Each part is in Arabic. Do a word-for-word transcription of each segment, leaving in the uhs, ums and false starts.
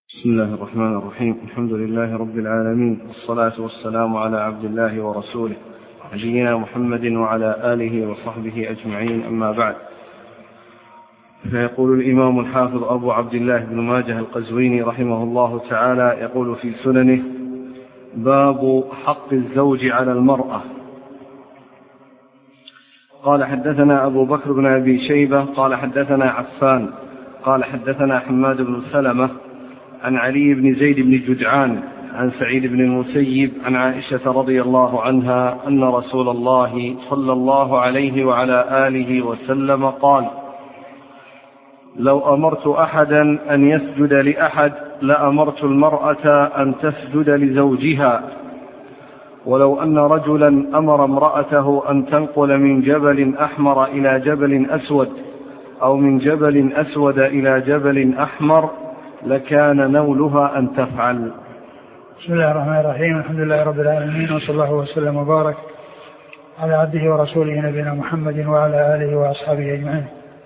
بسم الله الرحمن الرحيم. الحمد لله رب العالمين، والصلاة والسلام على عبد الله ورسوله نبينا محمد وعلى آله وصحبه أجمعين، أما بعد. فيقول الإمام الحافظ أبو عبد الله بن ماجه القزويني رحمه الله تعالى، يقول في سننه: باب حق الزوج على المرأة. قال: حدثنا أبو بكر بن أبي شيبة قال حدثنا عفان قال حدثنا حماد بن سلمة عن علي بن زيد بن جدعان عن سعيد بن المسيب عن عائشة رضي الله عنها أن رسول الله صلى الله عليه وعلى آله وسلم قال: لو أمرت أحدا أن يسجد لأحد لأمرت المرأة أن تسجد لزوجها، ولو أن رجلا أمر امرأته أن تنقل من جبل أحمر إلى جبل أسود أو من جبل أسود إلى جبل أحمر لكان نولها أن تفعل. بسم الله الرحمن الرحيم. الحمد لله رب العالمين، وصلى الله وسلم وبارك على عبده ورسوله نبينا محمد وعلى آله وأصحابه أجمعين.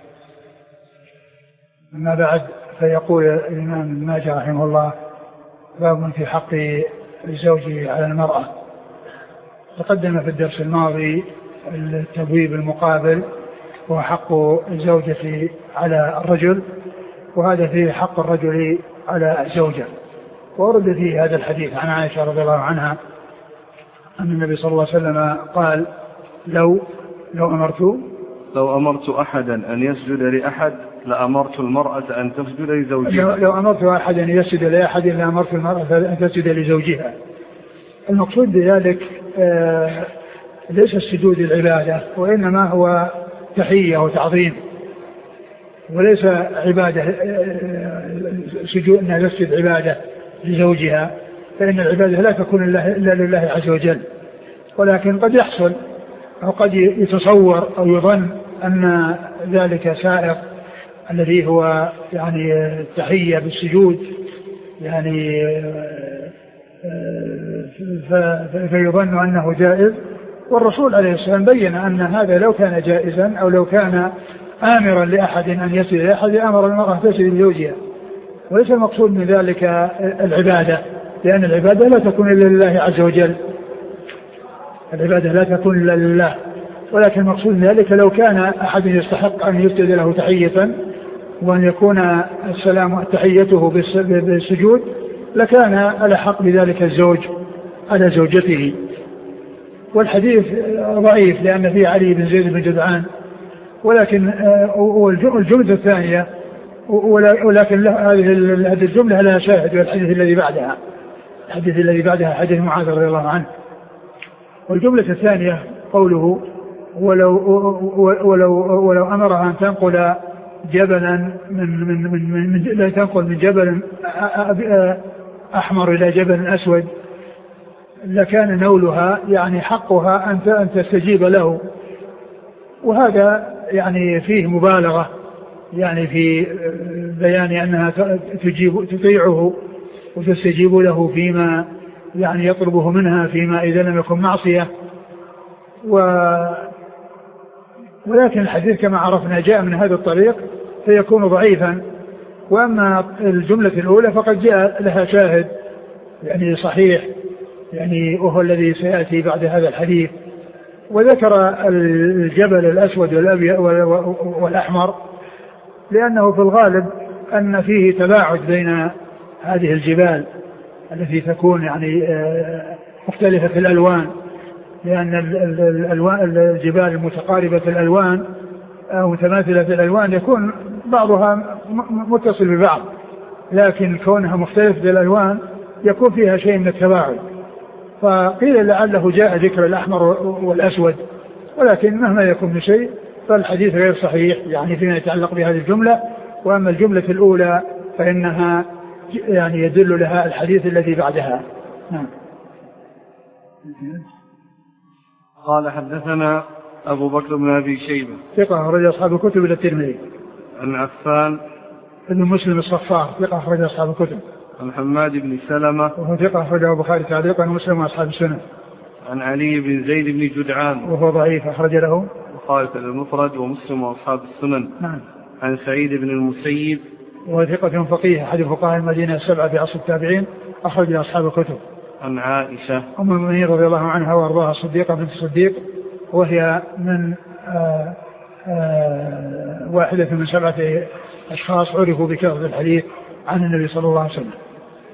أما بعد، فيقول الإمام ابن ماجه رحمه الله: باب في حق الزوج على المرأة. تقدم في الدرس الماضي التبويب المقابل وحق الزوجة على الرجل، وهذا فيه حق الرجل على الزوجة. وورد فيه هذا الحديث عن عائشة رضي الله عنها أن النبي صلى الله عليه وسلم قال: لو لو أمرت لو أمرت أحدا أن يسجد لأحد لأمرت المرأة أن تسجد لزوجها. لو أمرت أحدا أن يسجد لأحد لأمرت المرأة أن تسجد لزوجها. المقصود بذلك آه ليس السجود العبادة، وإنما هو تحية وتعظيم، وليس عبادة سجود أنها تسجد عبادة لزوجها، فإن العبادة لا تكون إلا لله عز وجل. ولكن قد يحصل أو قد يتصور أو يظن أن ذلك سائق الذي هو يعني التحية بالسجود، يعني فيظن أنه جائز. والرسول عليه السلام بين أن هذا لو كان جائزا أو لو كان آمرا لأحد أن يسجد لأحد أمر المرأة تسجد لزوجها، وليس المقصود من ذلك العبادة، لأن العبادة لا تكون إلا لله عز وجل، العبادة لا تكون إلا لله. ولكن المقصود من ذلك لو كان أحد يستحق أن يسجد له تحية وأن يكون السلام تحيته بالسجود لكان الأحق بذلك الزوج على زوجته. والحديث ضعيف لأن فيه علي بن زيد بن جدعان، ولكن الجملة الثانية ولكن هذه الجملة لها شاهد، والحديث الذي بعدها الحديث الذي بعدها حديث معاذ رضي الله عنه. والجملة الثانية قوله: ولو ولو ولو أمرها أن تنقل جبلا من من من, من لا تنقل من جبل أحمر إلى جبل أسود لكان نولها، يعني حقها أن تستجيب له. وهذا يعني فيه مبالغة، يعني في بيان أنها تجيب تطيعه وتستجيب له فيما يعني يطلبه منها، فيما إذا لم يكن معصية. و ولكن الحديث كما عرفنا جاء من هذا الطريق فيكون ضعيفا. وأما الجملة الأولى فقد جاء لها شاهد يعني صحيح، يعني وهو الذي سيأتي بعد هذا الحديث. وذكر الجبل الأسود والأحمر لأنه في الغالب أن فيه تباعد بين هذه الجبال التي تكون يعني مختلفة في الألوان، لأن الجبال المتقاربة الألوان أو متماثلة في الألوان يكون بعضها متصل ببعض، لكن كونها مختلفة في الألوان يكون فيها شيء من التباعد. فقيل لعله جاء ذكر الأحمر والأسود، ولكن مهما يكون من شيء فالحديث غير صحيح يعني فيما يتعلق بهذه الجملة. وأما الجملة الأولى فإنها يعني يدل لها الحديث الذي بعدها. نعم. قال: حدثنا أبو بكر بن أبي شيبة ثقة أخرج أصحاب الكتب إلى الترمذي. عن عفان ابن مسلم الصفار ثقة أخرج أصحاب الكتب. عن حماد بن سلمة وهو ثقة أخرجه البخاري تعليقا ومسلم وأصحاب السنن. عن علي بن زيد بن جدعان وهو ضعيف أخرج له البخاري المفرد ومسلم وأصحاب السنن. نعم. عن سعيد بن المسيب وثقة فقيه أحد فقهاء المدينة السبعة في عصر التابعين، أخرج أصحاب الكتب. عن عائشة أم المؤمنين رضي الله عنها وأرضاها الصديقة بنت الصديق، وهي من آآ آآ واحدة من سبعة أشخاص عرفوا بكثرة الحديث عن النبي صلى الله عليه وسلم.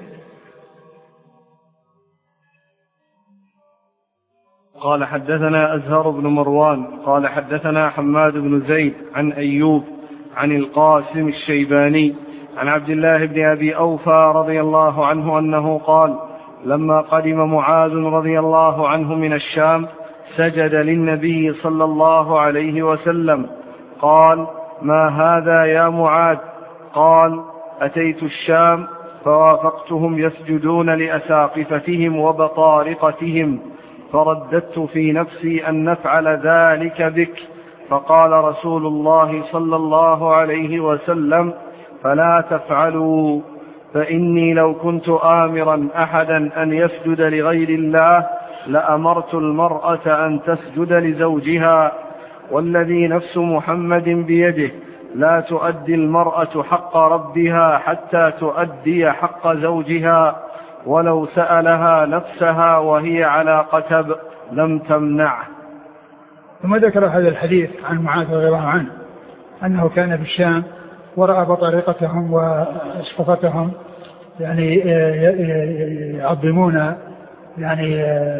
قال حدثنا أزهر بن مروان قال حدثنا حماد بن زيد عن أيوب عن القاسم الشيباني عن عبد الله بن أبي أوفى رضي الله عنه أنه قال لما قدم معاذ رضي الله عنه من الشام سجد للنبي صلى الله عليه وسلم. قال ما هذا يا معاذ؟ قال أتيت الشام فوافقتهم يسجدون لأساقفتهم وبطارقتهم، فرددت في نفسي أن نفعل ذلك بك، فقال رسول الله صلى الله عليه وسلم فلا تفعلوا، فإني لو كنت آمرا أحدا أن يسجد لغير الله لأمرت المرأة أن تسجد لزوجها، والذي نفس محمد بيده لا تؤدي المرأة حق ربها حتى تؤدي حق زوجها، ولو سألها نفسها وهي على قتب لم تمنعه. ثم ذكر هذا الحديث عن معاذ رضي الله عنه أنه كان في الشام ورأى بطريقتهم وأسقفتهم يعني يعظمون يعني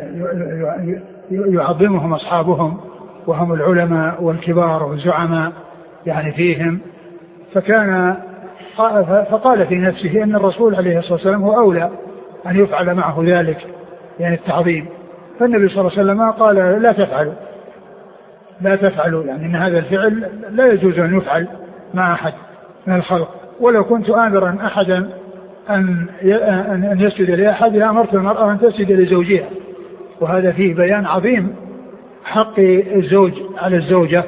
يعظمهم أصحابهم وهم العلماء والكبار والزعماء يعني فيهم، فكان فقال في نفسه أن الرسول عليه الصلاة والسلام هو أولى أن يفعل معه ذلك يعني التعظيم. فالنبي صلى الله عليه وسلم قال لا تفعلوا لا تفعلوا يعني أن هذا الفعل لا يجوز أن يفعل مع أحد من الخلق، ولو كنت آمرا أحدا أن أن يسجد لأحد لأمرت المرأة أن تسجد لزوجها. وهذا فيه بيان عظيم حق الزوج على الزوجة،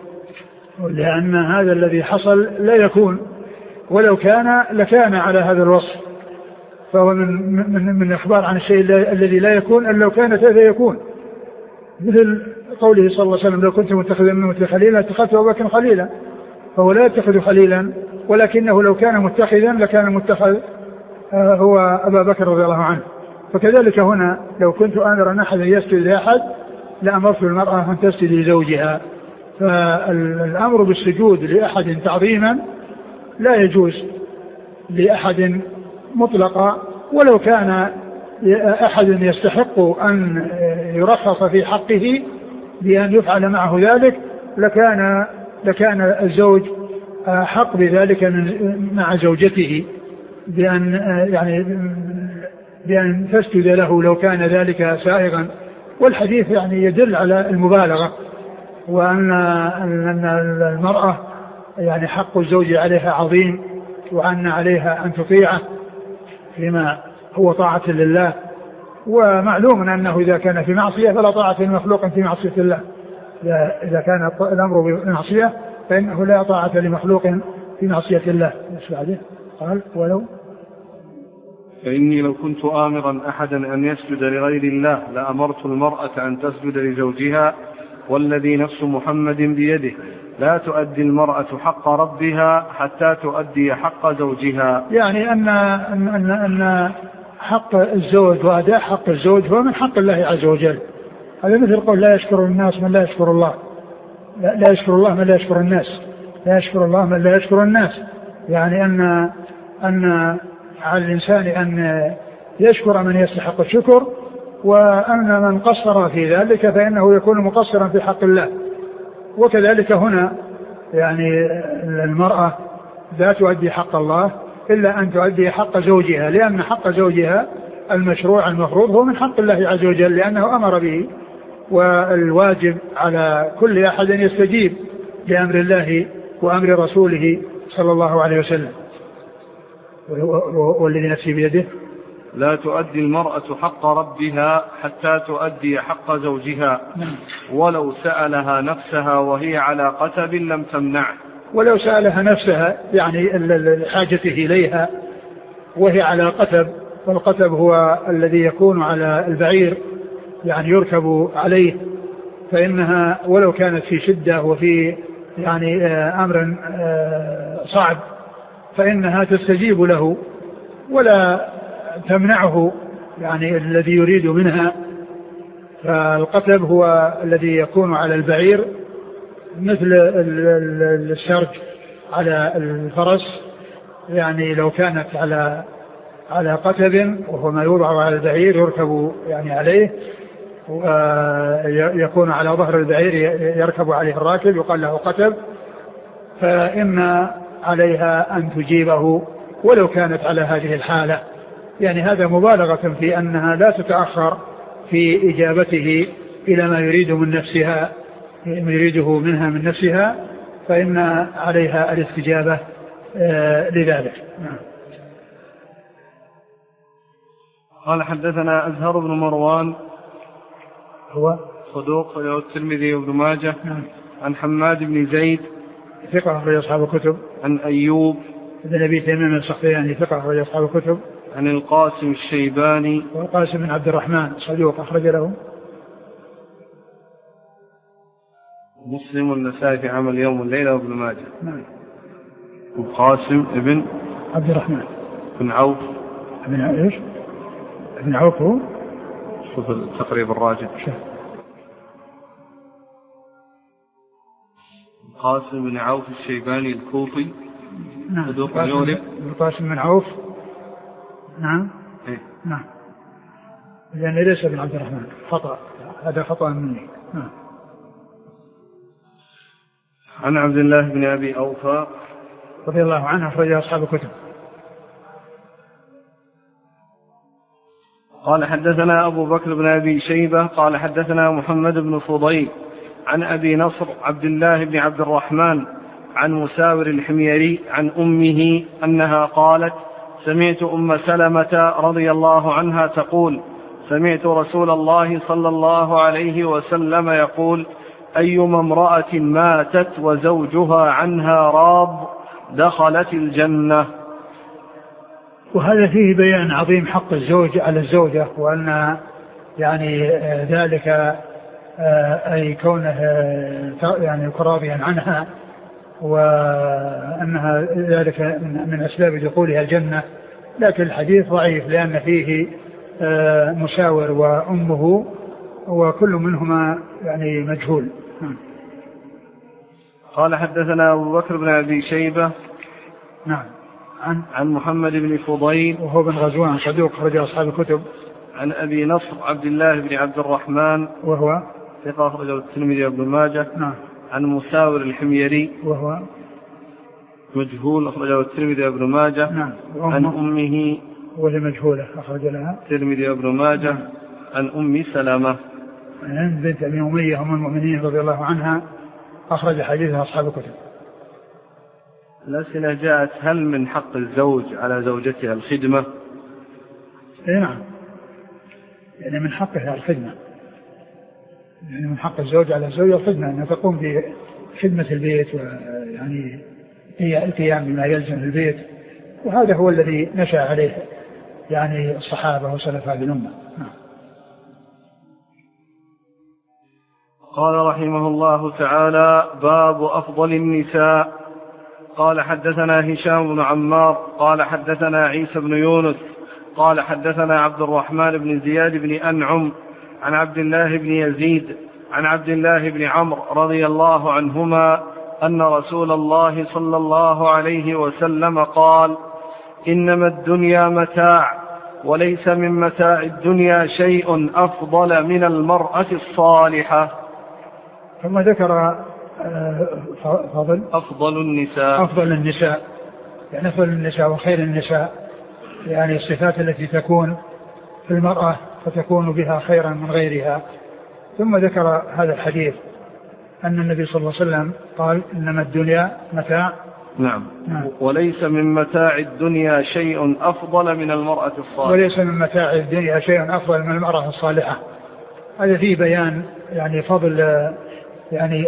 لأن هذا الذي حصل لا يكون، ولو كان لكان على هذا الوصف، فهو من من من إخبار عن الشيء الذي لا يكون أن لو كان كيف يكون، مثل قوله صلى الله عليه وسلم لو كنت متخذا من مثل خليلا اتخذت أبا بكر خليلا، فهو لا يتخذ خليلا، ولكنه لو كان متخذا لكان متخذ هو أبا بكر رضي الله عنه. فكذلك هنا لو كنت آمرا أحدا يسجد لأحد لأمرت المرأة أن تسجد لزوجها. فالأمر بالسجود لأحد تعظيما لا يجوز لأحد مطلقا، ولو كان أحد يستحق أن يرخص في حقه بأن يفعل معه ذلك لكان لكان الزوج حق بذلك مع زوجته بأن يعني بأن تسجد له لو كان ذلك سائغا. والحديث يعني يدل على المبالغة، وأن المرأة يعني حق الزوج عليها عظيم، وأن عليها أن تطيعه لما هو طاعة لله. ومعلوم أنه إذا كان في معصية فلا طاعة لمخلوق في معصية الله، إذا كان الأمر بمعصية فإنه لا طاعة لمخلوق في معصية الله. قال ولو فإني لو كنت آمرا أحدا أن يسجد لغير الله لأمرت المرأة أن تسجد لزوجها، والذي نفس محمد بيده لا تؤدي المرأة حق ربها حتى تؤدي حق زوجها. يعني أن, أن, أن حق الزوج وأداء حق الزوج هو من حق الله عز وجل. هذا مثل قول لا يشكر الناس من لا يشكر الله، لا, لا يشكر الله من لا يشكر الناس، لا يشكر الله من لا يشكر الناس. يعني أن أن على الإنسان أن يشكر من يستحق الشكر، وأن من قصر في ذلك فإنه يكون مقصرا في حق الله. وكذلك هنا يعني المرأة لا تؤدي حق الله إلا أن تؤدي حق زوجها، لأن حق زوجها المشروع المفروض هو من حق الله عز وجل لأنه أمر به، والواجب على كل أحد يستجيب لأمر الله وأمر رسوله صلى الله عليه وسلم. والذي نفسي بيده لا تؤدي المرأة حق ربها حتى تؤدي حق زوجها، ولو سألها نفسها وهي على قتب لم تمنع. ولو سألها نفسها يعني حاجته إليها وهي على قتب، والقتب هو الذي يكون على البعير يعني يركب عليه، فإنها ولو كانت في شدة وفي يعني أمر صعب فإنها تستجيب له ولا تمنعه يعني الذي يريد منها. فالقتب هو الذي يكون على البعير مثل السرج على الفرس، يعني لو كانت على على قتب وهو ما يوضع على البعير يركب يعني عليه، ويكون على ظهر البعير يركب عليه الراكب يقال له قتب، فإن عليها أن تجيبه ولو كانت على هذه الحالة. يعني هذا مبالغة في أنها لا تتأخر في إجابته إلى ما يريد من نفسها ما يريده منها من نفسها، فإن عليها الاستجابة آه لذلك. قال حدثنا أزهر بن مروان هو صدوق له الترمذي وابن ماجه. عن حماد بن زيد ثقة أخرج أصحاب الكتب. عن أيوب بن أبي تميم السختياني ثقة أخرج أصحاب الكتب. عن القاسم الشيباني والقاسم بن عبد الرحمن صدوق أخرج له مسلم والنسائي في عمل يوم والليلة وابن ماجه. نعم. القاسم ابن عبد الرحمن بن عوف ابن ايش؟ ابن عوف هو شوف التقريب الراجع. القاسم بن عوف الشيباني الكوفي. نعم. صدوق يورب. القاسم بن عوف. نعم. إيه؟ نعم. لأن ليس ابن عبد الرحمن، خطأ، هذا خطأ مني. نعم. عن عبد الله بن أبي أوفى رضي الله عنه أخرج أصحاب الكتب. قال حدثنا أبو بكر بن أبي شيبة قال حدثنا محمد بن فضيل عن أبي نصر عبد الله بن عبد الرحمن عن مساور الحميري عن أمه أنها قالت: سمعت أم سلمة رضي الله عنها تقول: سمعت رسول الله صلى الله عليه وسلم يقول: أيما امرأة ماتت وزوجها عنها راض دخلت الجنة. وهذا فيه بيان عظيم حق الزوج على الزوجة، وأن يعني ذلك أي كونه يعني راضيا عنها، وأنها ذلك من أسباب دخولها الجنة. لكن الحديث ضعيف لأن فيه مساور وأمه وكل منهما يعني مجهول. قال حدثنا أبو بكر بن أبي شيبة نعم عن, عن محمد بن فضيل وهو بن غزوان صدوق أخرج أصحاب الكتب. عن أبي نصر عبد الله بن عبد الرحمن وهو ثقة أخرجه الترمذي وابن ماجه. نعم. عن مساور الحميري وهو مجهول أخرجه الترمذي وابن ماجه. نعم. عن أمه وهي مجهولة أخرج لها الترمذي وابن ماجه. نعم. عن أم سلمة عن بنت أبي أمية أم المؤمنين رضي الله عنها أخرج حديثها أصحاب الكتب. الأسئلة جاءت: هل من حق الزوج على زوجتها الخدمة؟ إيه نعم، يعني من حقها الخدمة، يعني من حق الزوج على الزوجة الخدمة، أنها تقوم بخدمة البيت ويعني هي القيام بما يلزم في البيت، وهذا هو الذي نشأ عليه يعني الصحابة وسلف هذه الأمة. نعم. قال رحمه الله تعالى: باب أفضل النساء. قال حدثنا هشام بن عمار قال حدثنا عيسى بن يونس قال حدثنا عبد الرحمن بن زياد بن أنعم عن عبد الله بن يزيد عن عبد الله بن عمرو رضي الله عنهما أن رسول الله صلى الله عليه وسلم قال: إنما الدنيا متاع، وليس من متاع الدنيا شيء أفضل من المرأة الصالحة. ثم ذكر فضل أفضل النساء أفضل النساء يعني أفضل النساء وخير النساء، يعني الصفات التي تكون في المرأة فتكون بها خيرا من غيرها. ثم ذكر هذا الحديث أن النبي صلى الله عليه وسلم قال: إنما الدنيا متاع. نعم. نعم. وليس من متاع الدنيا شيء أفضل من المرأة الصالحة. وليس من متاع الدنيا شيء أفضل من المرأة الصالحة. هذا فيه بيان يعني فضل يعني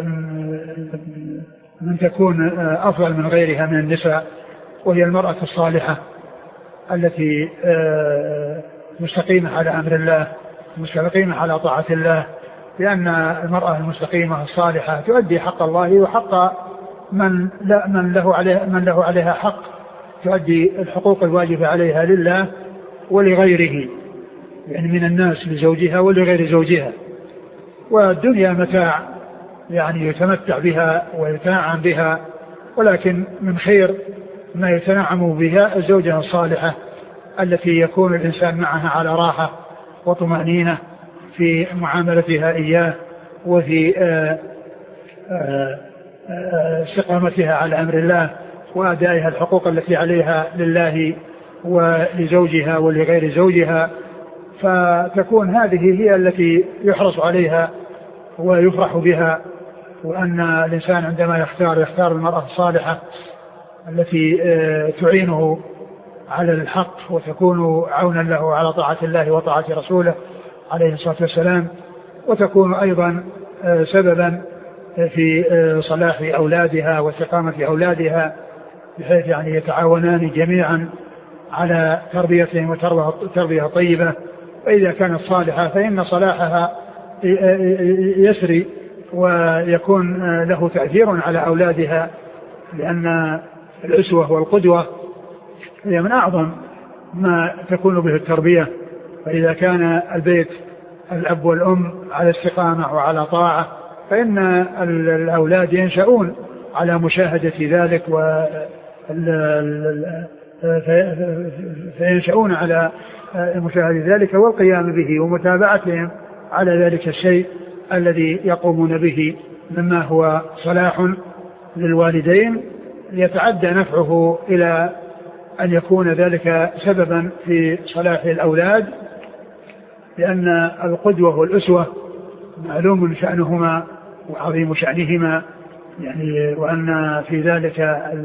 من تكون أفضل من غيرها من النساء، وهي المرأة الصالحة التي مستقيمة على أمر الله، مستقيمة على طاعة الله، لأن المرأة المستقيمة الصالحة تؤدي حق الله وحق من لا من له عليه من له عليها حق تؤدي الحقوق الواجبة عليها لله ولغيره، يعني من الناس لزوجها ولغير زوجها. والدنيا متاع يعني يتمتع بها ويتنعم بها، ولكن من خير ما يتنعم بها الزوجة الصالحة التي يكون الإنسان معها على راحة وطمأنينة في معاملتها إياه وفي استقامتها على أمر الله وأدائها الحقوق التي عليها لله ولزوجها ولغير زوجها. فتكون هذه هي التي يحرص عليها ويفرح بها، وأن الإنسان عندما يختار يختار المرأة الصالحة التي تعينه على الحق وتكون عونا له على طاعة الله وطاعة رسوله عليه الصلاة والسلام، وتكون أيضا سببا في صلاح أولادها واستقامة أولادها، بحيث يعني يتعاونان جميعا على تربيتهم وتربية طيبة. فإذا كانت صالحة فإن صلاحها يسري ويكون له تأثير على أولادها، لأن الأسوة والقدوة هي من أعظم ما تكون به التربية. فإذا كان البيت الأب والأم على استقامة وعلى طاعة فإن الأولاد ينشأون على مشاهدة ذلك فينشأون على مشاهدة ذلك والقيام به ومتابعتهم على ذلك الشيء الذي يقومون به مما هو صلاح للوالدين، يتعدى نفعه إلى أن يكون ذلك سببا في صلاح الأولاد، لأن القدوة والأسوة معلوم شأنهما وعظيم شأنهما، يعني وأن في ذلك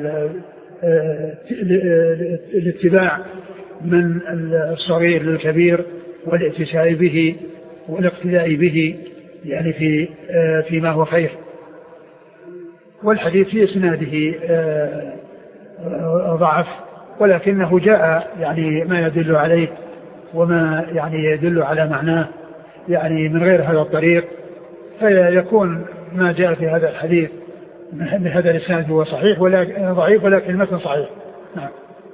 الاتباع من الصغير للكبير والاتساع به والاقتداء به يعني في فيما هو خير. والحديث في إسناده ضعف، ولكنه جاء يعني ما يدل عليه وما يعني يدل على معناه يعني من غير هذا الطريق، فيكون ما جاء في هذا الحديث من هذا الإسناد هو صحيح ولا ضعيف، ولكن المتن صحيح. نعم.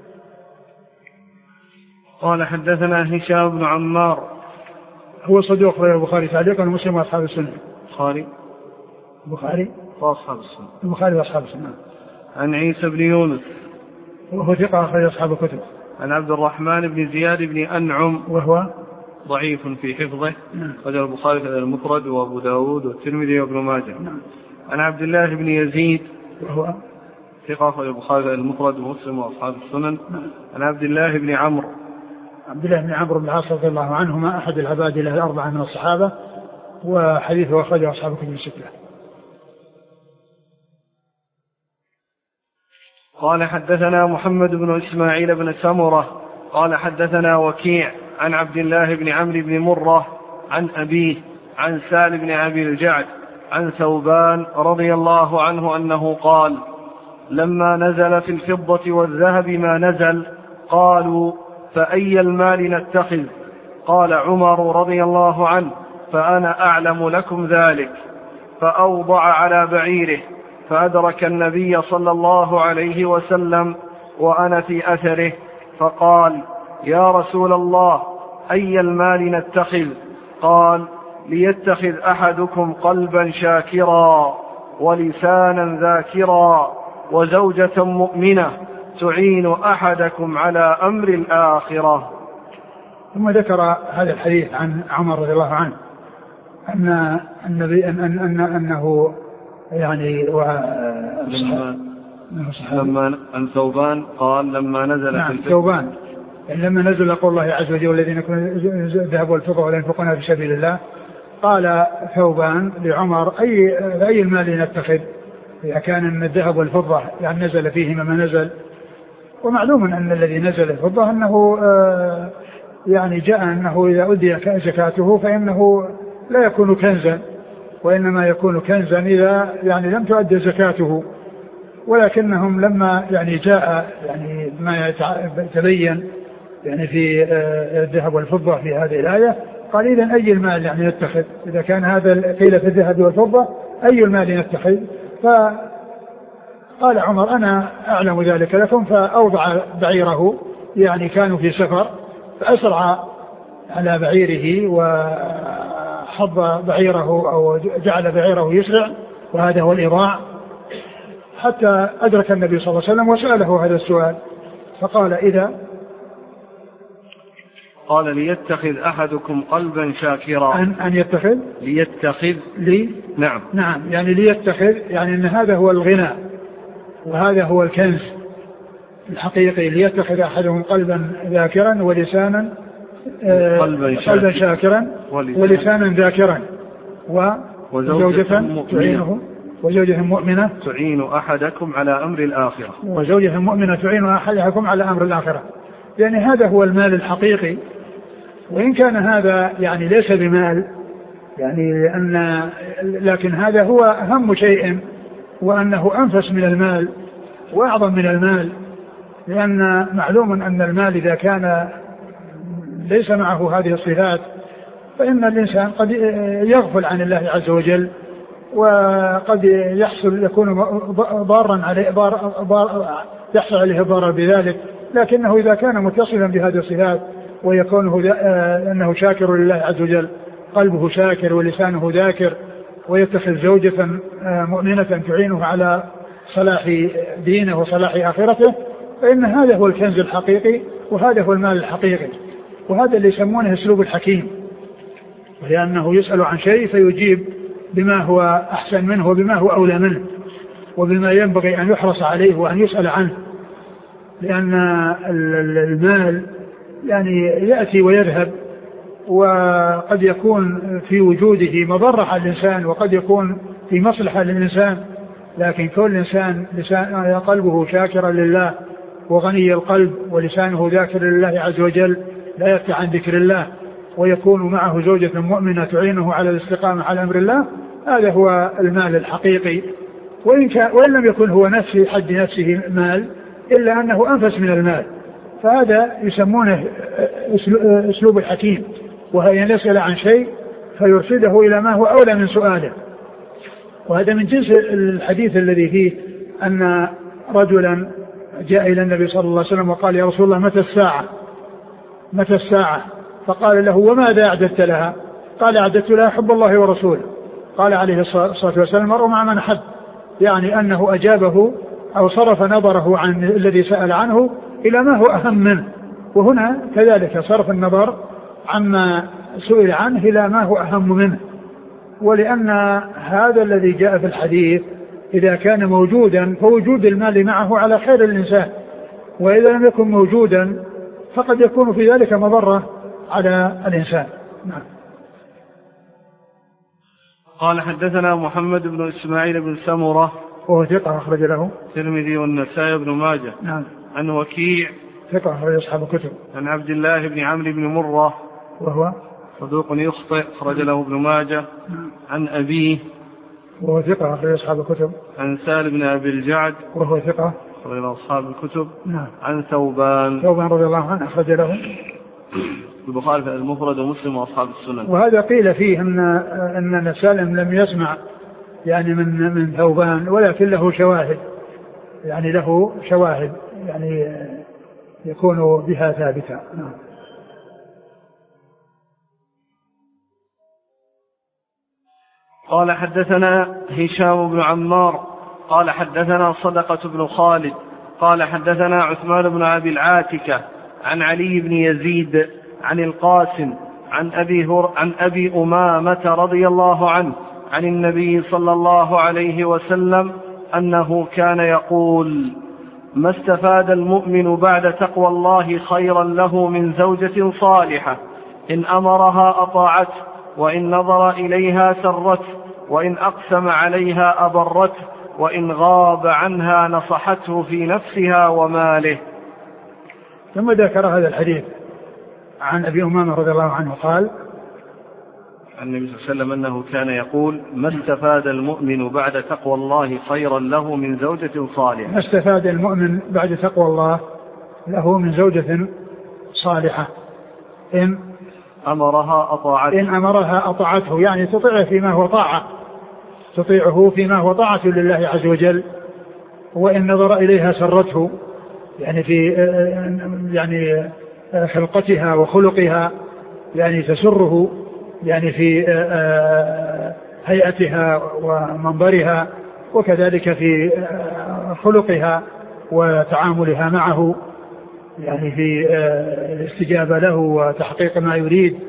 قال حدثنا هشام بن عمار هو صدوق في البخاري تعليقا ومسلم وأصحاب السنة. البخاري البخاري وأصحاب السنة. البخاري وأصحاب السنة. عن عيسى بن يونس وهو ثقة أخرج أصحاب الكتب. عن عبد الرحمن بن زياد بن أنعم وهو ضعيف في حفظه، نعم. رجل البخاري في المفرد وأبو داود والترمذي وابن ماجه. نعم. عن عبد الله بن يزيد وهو ثقة في البخاري في المفرد ومسلم وأصحاب السنن. نعم. عن عبد الله بن عمرو عبد الله بن عمرو بن العاص رضي الله عنهما أحد العباد له الأربعة من الصحابة، وحديثه أخرجه أصحاب الكتب الستة. قال حدثنا محمد بن إسماعيل بن سمرة قال حدثنا وكيع عن عبد الله بن عمرو بن مرة عن أبيه عن سالم بن أبي الجعد عن ثوبان رضي الله عنه أنه قال: لما نزل في الفضة والذهب ما نزل قالوا: فأي المال نتخذ؟ قال عمر رضي الله عنه: فأنا أعلم لكم ذلك. فأوضع على بعيره فأدرك النبي صلى الله عليه وسلم وأنا في أثره فقال: يا رسول الله، أي المال نتخذ؟ قال: ليتخذ أحدكم قلبا شاكرا ولسانا ذاكرا وزوجة مؤمنة تعين أحدكم على أمر الآخرة. ثم ذكر هذا الحديث عن عمر رضي الله عنه أن النبي أن أن أن أنه يعني لما لما عن ثوبان قال لما نزل نعم في ثوبان يعني لما نزل قول الله عز وجل: والذين يكون الذهب والفضة ولا ينفقونها في سبيل الله، قال ثوبان لعمر: أي أي المال نتخذ إذا كان من الذهب والفضة يعني نزل فيهما ما نزل. ومعلوم أن الذي نزل الفضة أنه آه يعني جاء أنه إذا أدي زكاته فإنه لا يكون كنزا، وإنما يكون كنزا إذا يعني لم تؤدي زكاته. ولكنهم لما يعني جاء يعني ما يتبين يعني في الذهب والفضة في هذه الآية قال: إذن أي المال يعني نتخذ؟ إذا كان هذا قيل في الذهب والفضة أي المال نتخذ؟ قال عمر أنا أعلم ذلك لكم، فأوضع بعيره، يعني كانوا في سفر فأسرع على بعيره وحض بعيره أو جعل بعيره يسرع، وهذا هو الإضاع، حتى أدرك النبي صلى الله عليه وسلم وسأله هذا السؤال فقال إذا قال ليتخذ أحدكم قلبا شاكرا. أن, أن يتخذ ليتخذ لي نعم نعم يعني ليتخذ، يعني أن هذا هو الغنى وهذا هو الكنز الحقيقي. ليتخذ أحدهم قلبا ذاكرا ولسانا آه قلبا شاكرا ولسانا ذاكرا وزوجة تعينه وزوجة مؤمنة تعين أحدكم على أمر الآخرة وزوجة مؤمنة تعين أحدكم على أمر الآخرة. يعني هذا هو المال الحقيقي، وإن كان هذا يعني ليس بمال يعني لأن لكن هذا هو أهم شيء، وأنه أنفس من المال وأعظم من المال، لأن معلوم أن المال إذا كان ليس معه هذه الصفات فإن الإنسان قد يغفل عن الله عز وجل، وقد يحصل يكون ضارا عليه ضار يحصل عليه ضرر بذلك. لكنه إذا كان متصلا بهذه الصفات ويكون أنه شاكر لله عز وجل، قلبه شاكر ولسانه ذاكر، ويتخذ زوجة مؤمنة تعينه على صلاح دينه وصلاح آخرته، فإن هذا هو الكنز الحقيقي وهذا هو المال الحقيقي. وهذا اللي يسمونه أسلوب الحكيم، لأنه يسأل عن شيء فيجيب بما هو أحسن منه وبما هو أولى منه وبما ينبغي أن يحرص عليه وأن يسأل عنه. لأن المال يعني يأتي ويذهب، وقد يكون في وجوده مضرة على الإنسان وقد يكون في مصلحة للإنسان، لكن كل إنسان لسان قلبه شاكرا لله وغني القلب ولسانه ذاكر لله عز وجل لا يفتح عن ذكر الله، ويكون معه زوجة مؤمنة تعينه على الاستقامة على أمر الله، هذا هو المال الحقيقي. وإن, كان وإن لم يكن هو نفسه حد نفسه مال إلا أنه أنفس من المال، فهذا يسمونه أسلوب الحكيم، وهي أن يسأل عن شيء فيرشده إلى ما هو أولى من سؤاله. وهذا من جنس الحديث الذي فيه أن رجلا جاء إلى النبي صلى الله عليه وسلم وقال يا رسول الله متى الساعة متى الساعة فقال له وماذا أعددت لها؟ قال أعددت لها حب الله ورسوله. قال عليه الصلاة والسلام المرء مع من حب، يعني أنه أجابه أو صرف نظره عن الذي سأل عنه إلى ما هو أهم منه. وهنا كذلك صرف النظر عما سئل عنه إلى ما هو أهم منه. ولأن هذا الذي جاء في الحديث إذا كان موجودا فوجود المال معه على خير الإنسان، وإذا لم يكن موجودا فقد يكون في ذلك مضرة على الإنسان. نعم. قال حدثنا محمد بن إسماعيل بن سمرة وهو ثقة أخرج له الترمذي والنسائي بن ماجه. نعم. عن وكيع ثقة أخرج أصحاب الكتب. عن عبد الله بن عمرو بن مرة وهو صدوق يخطئ أخرج له ابن ماجه. نعم. عن أبيه وهو ثقة أخرج أصحاب الكتب. عن سالم بن أبي الجعد وهو ثقة أخرج أصحاب الكتب. نعم. عن ثوبان ثوبان رضي الله عنه أخرج له البخاري في المفرد ومسلم وأصحاب السنن. وهذا قيل فيه أن أن سالم لم يسمع يعني من من ثوبان، ولكن له شواهد، يعني له شواهد يعني يكون بها ثابتة. نعم. قال حدثنا هشام بن عمار قال حدثنا صدقة بن خالد قال حدثنا عثمان بن أبي العاتكة عن علي بن يزيد عن القاسم عن أبي, هر عن أبي أمامة رضي الله عنه عن النبي صلى الله عليه وسلم أنه كان يقول ما استفاد المؤمن بعد تقوى الله خيرا له من زوجة صالحة إن أمرها أطاعته وإن نظر إليها سرته وإن أقسم عليها أبرته وإن غاب عنها نصحته في نفسها وماله. ثم ذكر هذا الحديث عن أبي أمامة رضي الله عنه قال عن النبي صلى الله عليه وسلم أنه كان يقول ما استفاد المؤمن بعد تقوى الله خيرا له من زوجة صالحة. ما استفاد المؤمن بعد تقوى الله له من زوجة صالحة إن أمرها أطاعته إن أمرها أطاعته، يعني تطيعه فيما هو طاعة تطيعه فيما هو طاعة لله عز وجل، وإن نظر إليها سرته، يعني في يعني خلقتها وخلقها، يعني تسره يعني في هيئتها ومنظرها، وكذلك في خلقها وتعاملها معه، يعني في الاستجابة له وتحقيق ما يريد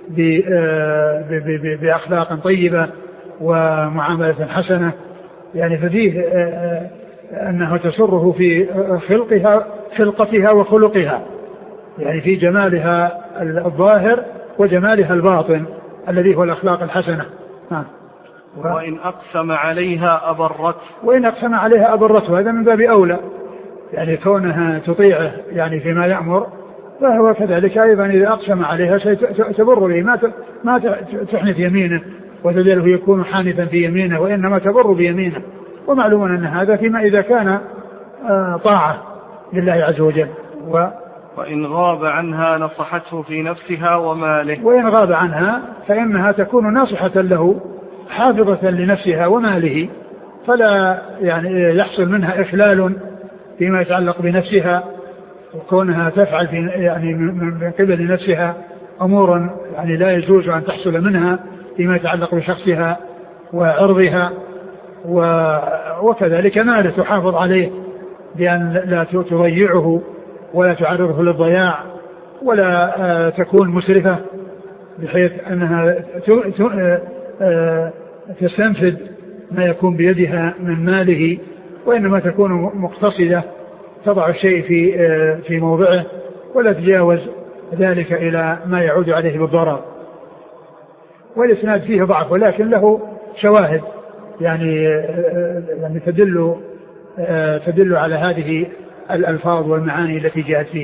بأخلاق طيبة ومعاملة حسنة. يعني ففيه أنه تسره في خلقها خلقتها وخلقها، يعني في جمالها الظاهر وجمالها الباطن الذي هو الأخلاق الحسنة. نعم. وإن أقسم عليها أبرته وإن أقسم عليها أبرته هذا من باب أولى، يعني كونها تطيعه يعني فيما يأمر، فهو كذلك أيضا إذا أقسم عليها تبر به، ما ما تحنث يمينه وتجعله يكون حانثا في يمينه، وإنما تبر بيمينه. ومعلوم أن هذا فيما إذا كان طاعة لله عز وجل. و وإن غاب عنها نصحته في نفسها وماله وإن غاب عنها فإنها تكون ناصحة له حافظة لنفسها وماله، فلا يعني يحصل منها إخلال فيما يتعلق بنفسها، وكونها تفعل في يعني من قبل نفسها أمورا يعني لا يجوز أن تحصل منها فيما يتعلق بشخصها وعرضها، وكذلك ماله تحافظ عليه بأن لا تضيعه ولا تعرضه للضياع، ولا تكون مسرفة بحيث أنها تستنفذ ما يكون بيدها من ماله، وإنما تكون مقتصدة تضع الشيء في في موضعه ولا تجاوز ذلك إلى ما يعود عليه بالضرر. والإسناد فيه ضعف ولكن له شواهد يعني يعني تدل تدل على هذه الألفاظ والمعاني التي جاءت فيه.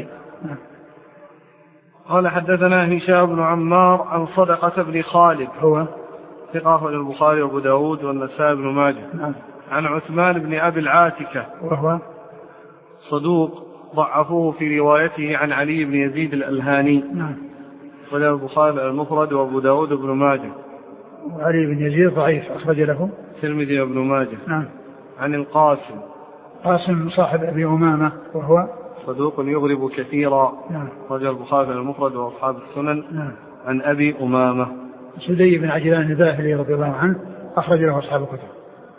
قال حدثنا هشام بن عمار عن صدقة بن خالد هو ثقة البخاري وابو داود والنسائي بن ماجه. نعم. عن عثمان بن أبي العاتكة وهو صدوق ضعفوه في روايته عن علي بن يزيد الألهاني. نعم. وله البخاري المفرد وابو داود بن ماجه. وعلي بن يزيد ضعيف أخرج له الترمذي وابن ماجه. نعم. عن القاسم قاسم صاحب أبي أمامة وهو صدوق يغرب كثيرا. نعم. رجل البخاري المفرد وأصحاب السنن. نعم. عن أبي أمامة سدي بن عجلان الباهلي رضي الله عنه أخرج له أصحاب الكتب.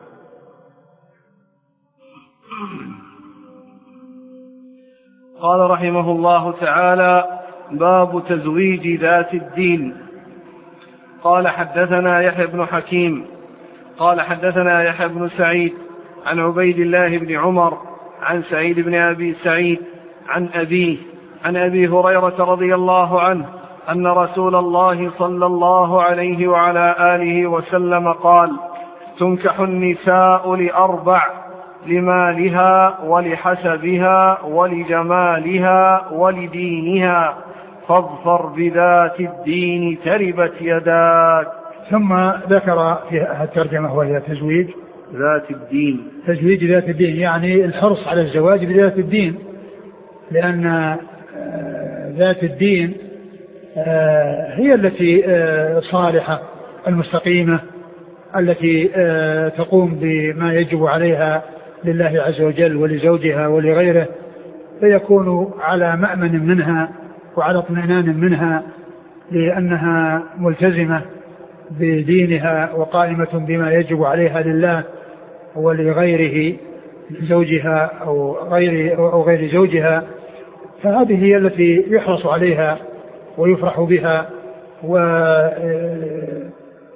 قال رحمه الله تعالى: باب تزويج ذات الدين. قال حدثنا يحيى بن حكيم قال حدثنا يحيى بن سعيد عن عبيد الله بن عمر عن سعيد بن أبي سعيد عن أبيه عن أبي هريرة رضي الله عنه أن رسول الله صلى الله عليه وعلى آله وسلم قال: تنكح النساء لأربع: لمالها ولحسبها ولجمالها ولدينها، فاظفر بذات الدين تربت يداك. ثم ذكر في الترجمة وهي تزويج ذات الدين. تزويج ذات الدين يعني الحرص على الزواج بذات الدين، لأن ذات الدين هي التي صالحة المستقيمة التي تقوم بما يجب عليها لله عز وجل ولزوجها ولغيره، فيكون على مأمن منها وعلى اطمئنان منها، لأنها ملتزمة بدينها وقائمة بما يجب عليها لله ولغيره زوجها أو غير, أو غير زوجها. فهذه هي التي يحرص عليها ويفرح بها ويعنى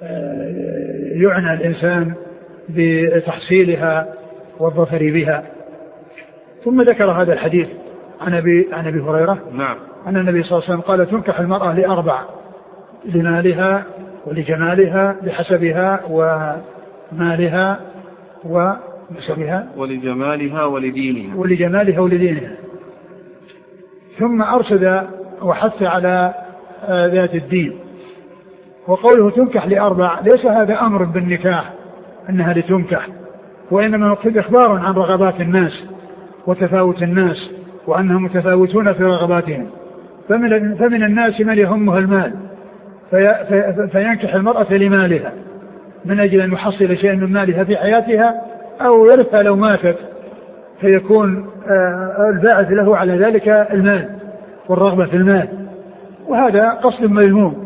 الإنسان بتحصيلها والظفر بها. ثم ذكر هذا الحديث عن أبي, عن أبي هريرة نعم. أن النبي صلى الله عليه وسلم قال: تنكح المرأة لأربع: لمالها ولجمالها لحسبها ومالها ونسبها ولجمالها ولدينها ولجمالها ولدينها. ثم أرشد وحث على ذات الدين. وقوله تنكح لأربع ليس هذا أمر بالنكاح أنها لتنكح، وإنما مقصود إخبار عن رغبات الناس وتفاوت الناس وأنهم متفاوتون في رغباتهم. فمن, فمن الناس من يهمه المال في فينكح المرأة لمالها من أجل أن يحصل شيئا من مالها في حياتها أو يرثها لو ماتت، فيكون الباعث له على ذلك المال والرغبة في المال، وهذا قصد مذموم،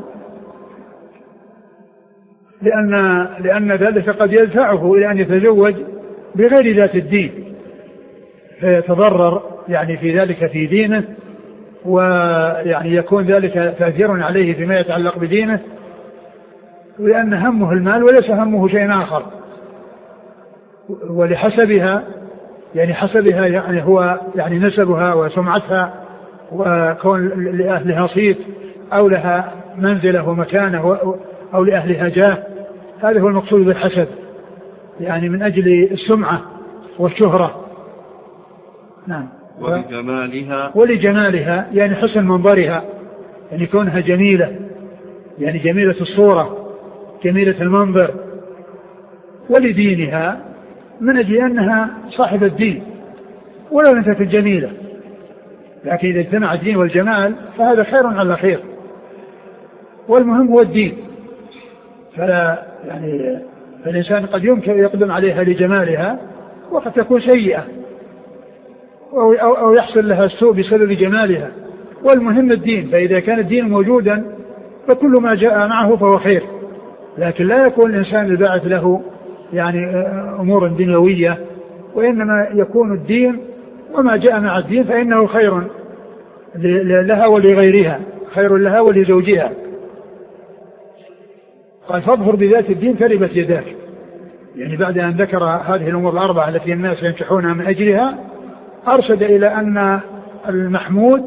لأن, لأن ذلك قد يدفعه إلى أن يتزوج بغير ذات الدين فيتضرر يعني في ذلك في دينه، ويعني يكون ذلك تأثير عليه فيما يتعلق بدينه، لأن همه المال وليس همه شيء آخر. ولحسبها يعني حسبها يعني هو يعني نسبها وسمعتها وكون لأهلها صيت أو لها منزله ومكانه أو لأهلها جاه، هذا هو المقصود بالحسب، يعني من أجل السمعة والشهرة. نعم. ولجمالها ولجمالها يعني حسن منظرها، يعني كونها جميلة، يعني جميلة الصورة جميلة المنظر. ولدينها من أجل أنها صاحبة الدين ولو لم تكن جميلة، لكن إذا اجتمع الدين والجمال فهذا خير على خير، والمهم هو الدين. فلا يعني فالإنسان قد يمكن يقدم عليها لجمالها وقد تكون سيئة أو, أو, أو يحصل لها السوء بسبب جمالها، والمهم الدين. فإذا كان الدين موجودا فكل ما جاء معه فهو خير، لكن لا يكون الإنسان الباعث له يعني أمور دنيوية، وإنما يكون الدين وما جاء مع الدين فإنه خير لها ولغيرها، خير لها ولزوجها. قال فاظفر بذات الدين تربت يداك، يعني بعد أن ذكر هذه الأمور الأربعة التي الناس ينكحونها من أجلها أرشد إلى أن المحمود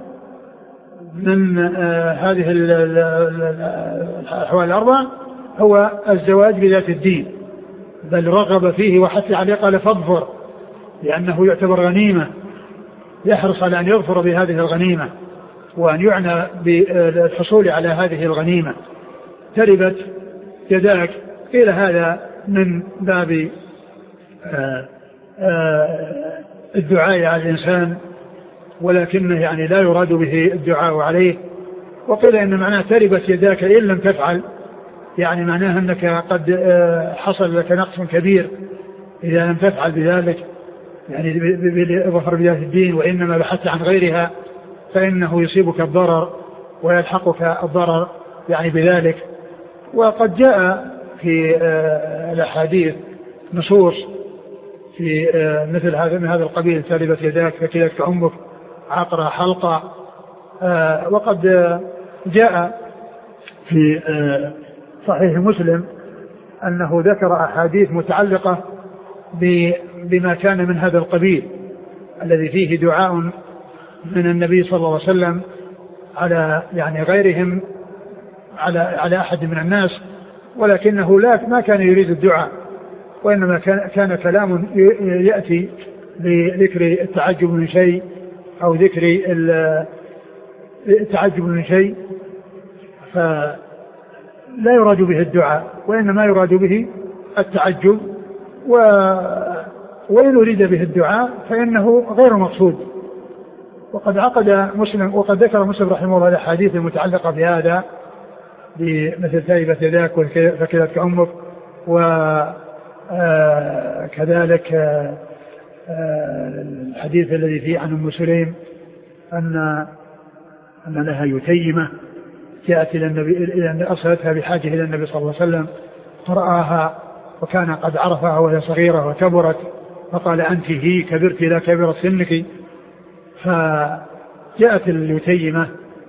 من آه هذه الأحوال الأربعة هو الزواج بذات الدين، بل رغب فيه وحث عليه. قال فاظفر لأنه يعتبر غنيمة، يحرص على أن يظفر بهذه الغنيمة وأن يعنى بالحصول على هذه الغنيمة. تربت يداك إلى هذا من باب آآ آآ الدعاء على الإنسان، ولكنه يعني لا يراد به الدعاء عليه. وقيل إن معناه تربت يداك إن لم تفعل، يعني معناه أنك قد حصل لك نقص كبير إذا لم تفعل بذلك، يعني بظفر بذات الدين، وإنما بحثت عن غيرها فإنه يصيبك الضرر ويلحقك الضرر يعني بذلك. وقد جاء في الأحاديث نصوص في مثل هذا من هذا القبيل: تربت يداك فكلتك أمك، عقرة حلقة. وقد جاء في صحيح مسلم أنه ذكر أحاديث متعلقة بما كان من هذا القبيل الذي فيه دعاء من النبي صلى الله عليه وسلم على يعني غيرهم على على أحد من الناس، ولكنه لا ما كان يريد الدعاء، وإنما كان, كان كلام يأتي لذكر التعجب من شيء أو ذكر التعجب من شيء، فلا يراد به الدعاء وإنما يراد به التعجب، وإن أريد به الدعاء فإنه غير مقصود. وقد عقد مسلم وقد ذكر مسلم رحمه الله الأحاديث المتعلقة بهذا بمثل تربت يداك فكلتك أمك، وكذلك الحديث الذي فيه عن أم سليم أن أن لها يتيمة جاءت إلى النبي إلى أن أرسلتها بحاجة إلى النبي صلى الله عليه وسلم فرآها وكان قد عرفها وهي صغيرة وكبرت، فقال أنت هي كبرت لا كبرت سنك. فجاءت اليتيمة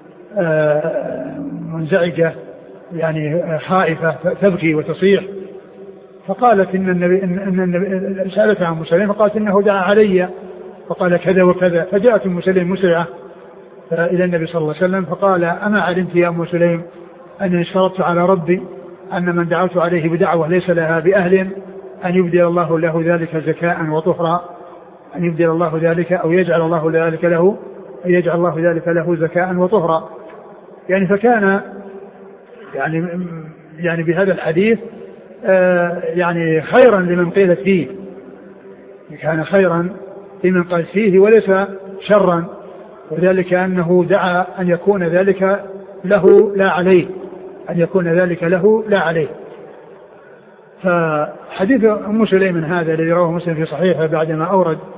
منزعجة يعني خائفة تبكي وتصيح، فقالت إن النبي إن النبي سألتها عن مسلم فقالت إنه دعا علي فقال كذا وكذا. فجاءت أم سليم مسرعة إلى النبي صلى الله عليه وسلم فقال: أما علمت يا أم سليم أنني اشترطت على ربي أن من دعوت عليه بدعوة ليس لها بأهل أن يبدل الله له ذلك زكاء وطهرا، أن يبدل الله ذلك أو يجعل الله ذلك له يجعل الله ذلك له زكاء وطهرا. يعني فكان يعني يعني بهذا الحديث آه يعني خيرا لمن قيلت فيه، كان خيرا لمن قيلت فيه وليس شرا، وذلك أنه دعا أن يكون ذلك له لا عليه، أن يكون ذلك له لا عليه. فحديث أم سليم هذا الذي رواه مسلم في صحيحه بعدما أورد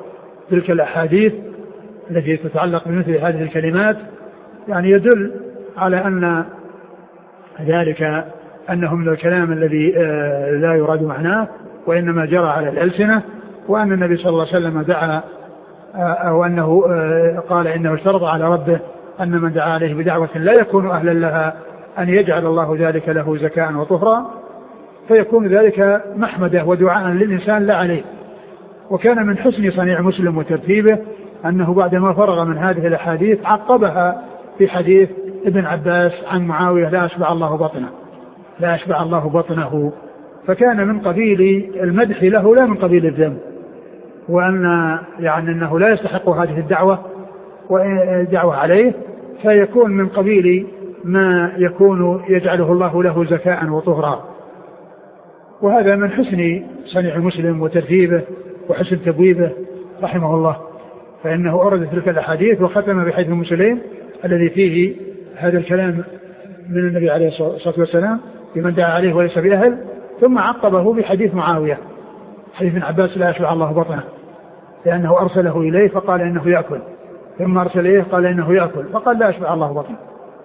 تلك الأحاديث التي تتعلق بمثل هذه الكلمات يعني يدل على أن ذلك أنه من الكلام الذي لا يراد معناه وإنما جرى على الألسنة، وأن النبي صلى الله عليه وسلم دعا أو أنه قال إنه اشترط على ربه أن من دعا عليه بدعوة لا يكون أهلا لها أن يجعل الله ذلك له زكاء وطهرا، فيكون ذلك محمده ودعاء للإنسان لا عليه. وكان من حسن صنيع مسلم وترتيبه أنه بعدما فرغ من هذه الأحاديث عقبها في حديث ابن عباس عن معاوية لا أشبع الله بطنه لا أشبع الله بطنه، فكان من قبيل المدح له لا من قبيل الذم، وأن يعني أنه لا يستحق هذه الدعوة والدعوة عليه، فيكون من قبيل ما يكون يجعله الله له زكاء وطهرا. وهذا من حسن صنيع مسلم وترتيبه وحسن تبويبه رحمه الله، فإنه أورد تلك الأحاديث وختم بحديث مسلم الذي فيه هذا الكلام من النبي عليه الصلاة والسلام بمن دعا عليه وليس بأهل، ثم عقبه بحديث معاوية حديث ابن عباس لا يشبع الله بطنه، لأنه أرسله إليه فقال إنه يأكل، ثم أرسل إليه قال إنه يأكل فقال لا يشبع الله بطنه.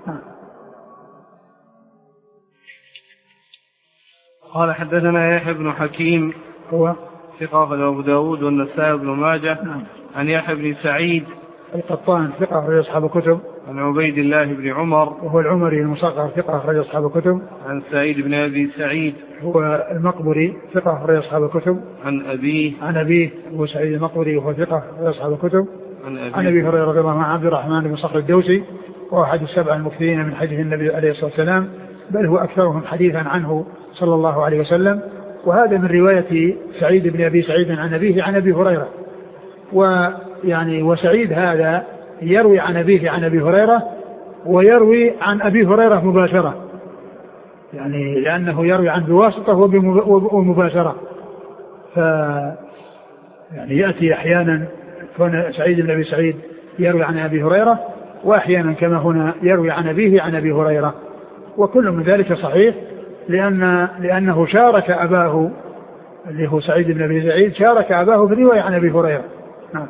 قال حدثنا يحيى بن حكيم هو ثقة أبو داود والنسائي بن ماجه نعم. عن يحيى بن سعيد القطان ثقة أخرج أصحاب الكتب. عن عبيد الله بن عمر وهو العمري المصغر ثقة أخرج أصحاب الكتب. عن سعيد بن أبي سعيد هو المقبري ثقة أخرج أصحاب الكتب. عن أبيه عن أبيه هو سعيد المقبري وهو ثقة أخرج أصحاب الكتب. عن أبيه عن أبي هريرة رضي الله عنه عبد الرحمن بن صخر الدوسي وهو أحد السبع المكثرين من حديث النبي عليه الصلاة والسلام، بل هو أكثرهم حديثا عنه صلى الله عليه وسلم. وهذا من رواية سعيد بن أبي سعيد عن أبيه عن أبي هريرة، ويعني وسعيد هذا يروي عن أبيه عن أبي هريرة ويروي عن أبي هريرة مباشرة، يعني لأنه يروي عن بواسطة ومباشرة، ف يعني يأتي أحيانا كون سعيد بن أبي سعيد يروي عن أبي هريرة، وأحيانا كما هنا يروي عن أبيه عن أبي هريرة، وكل من ذلك صحيح لأن لأنه شارك أباه اللي هو سعيد بن أبي سعيد شارك أباه في الرواية عن أبي هريرة. نعم.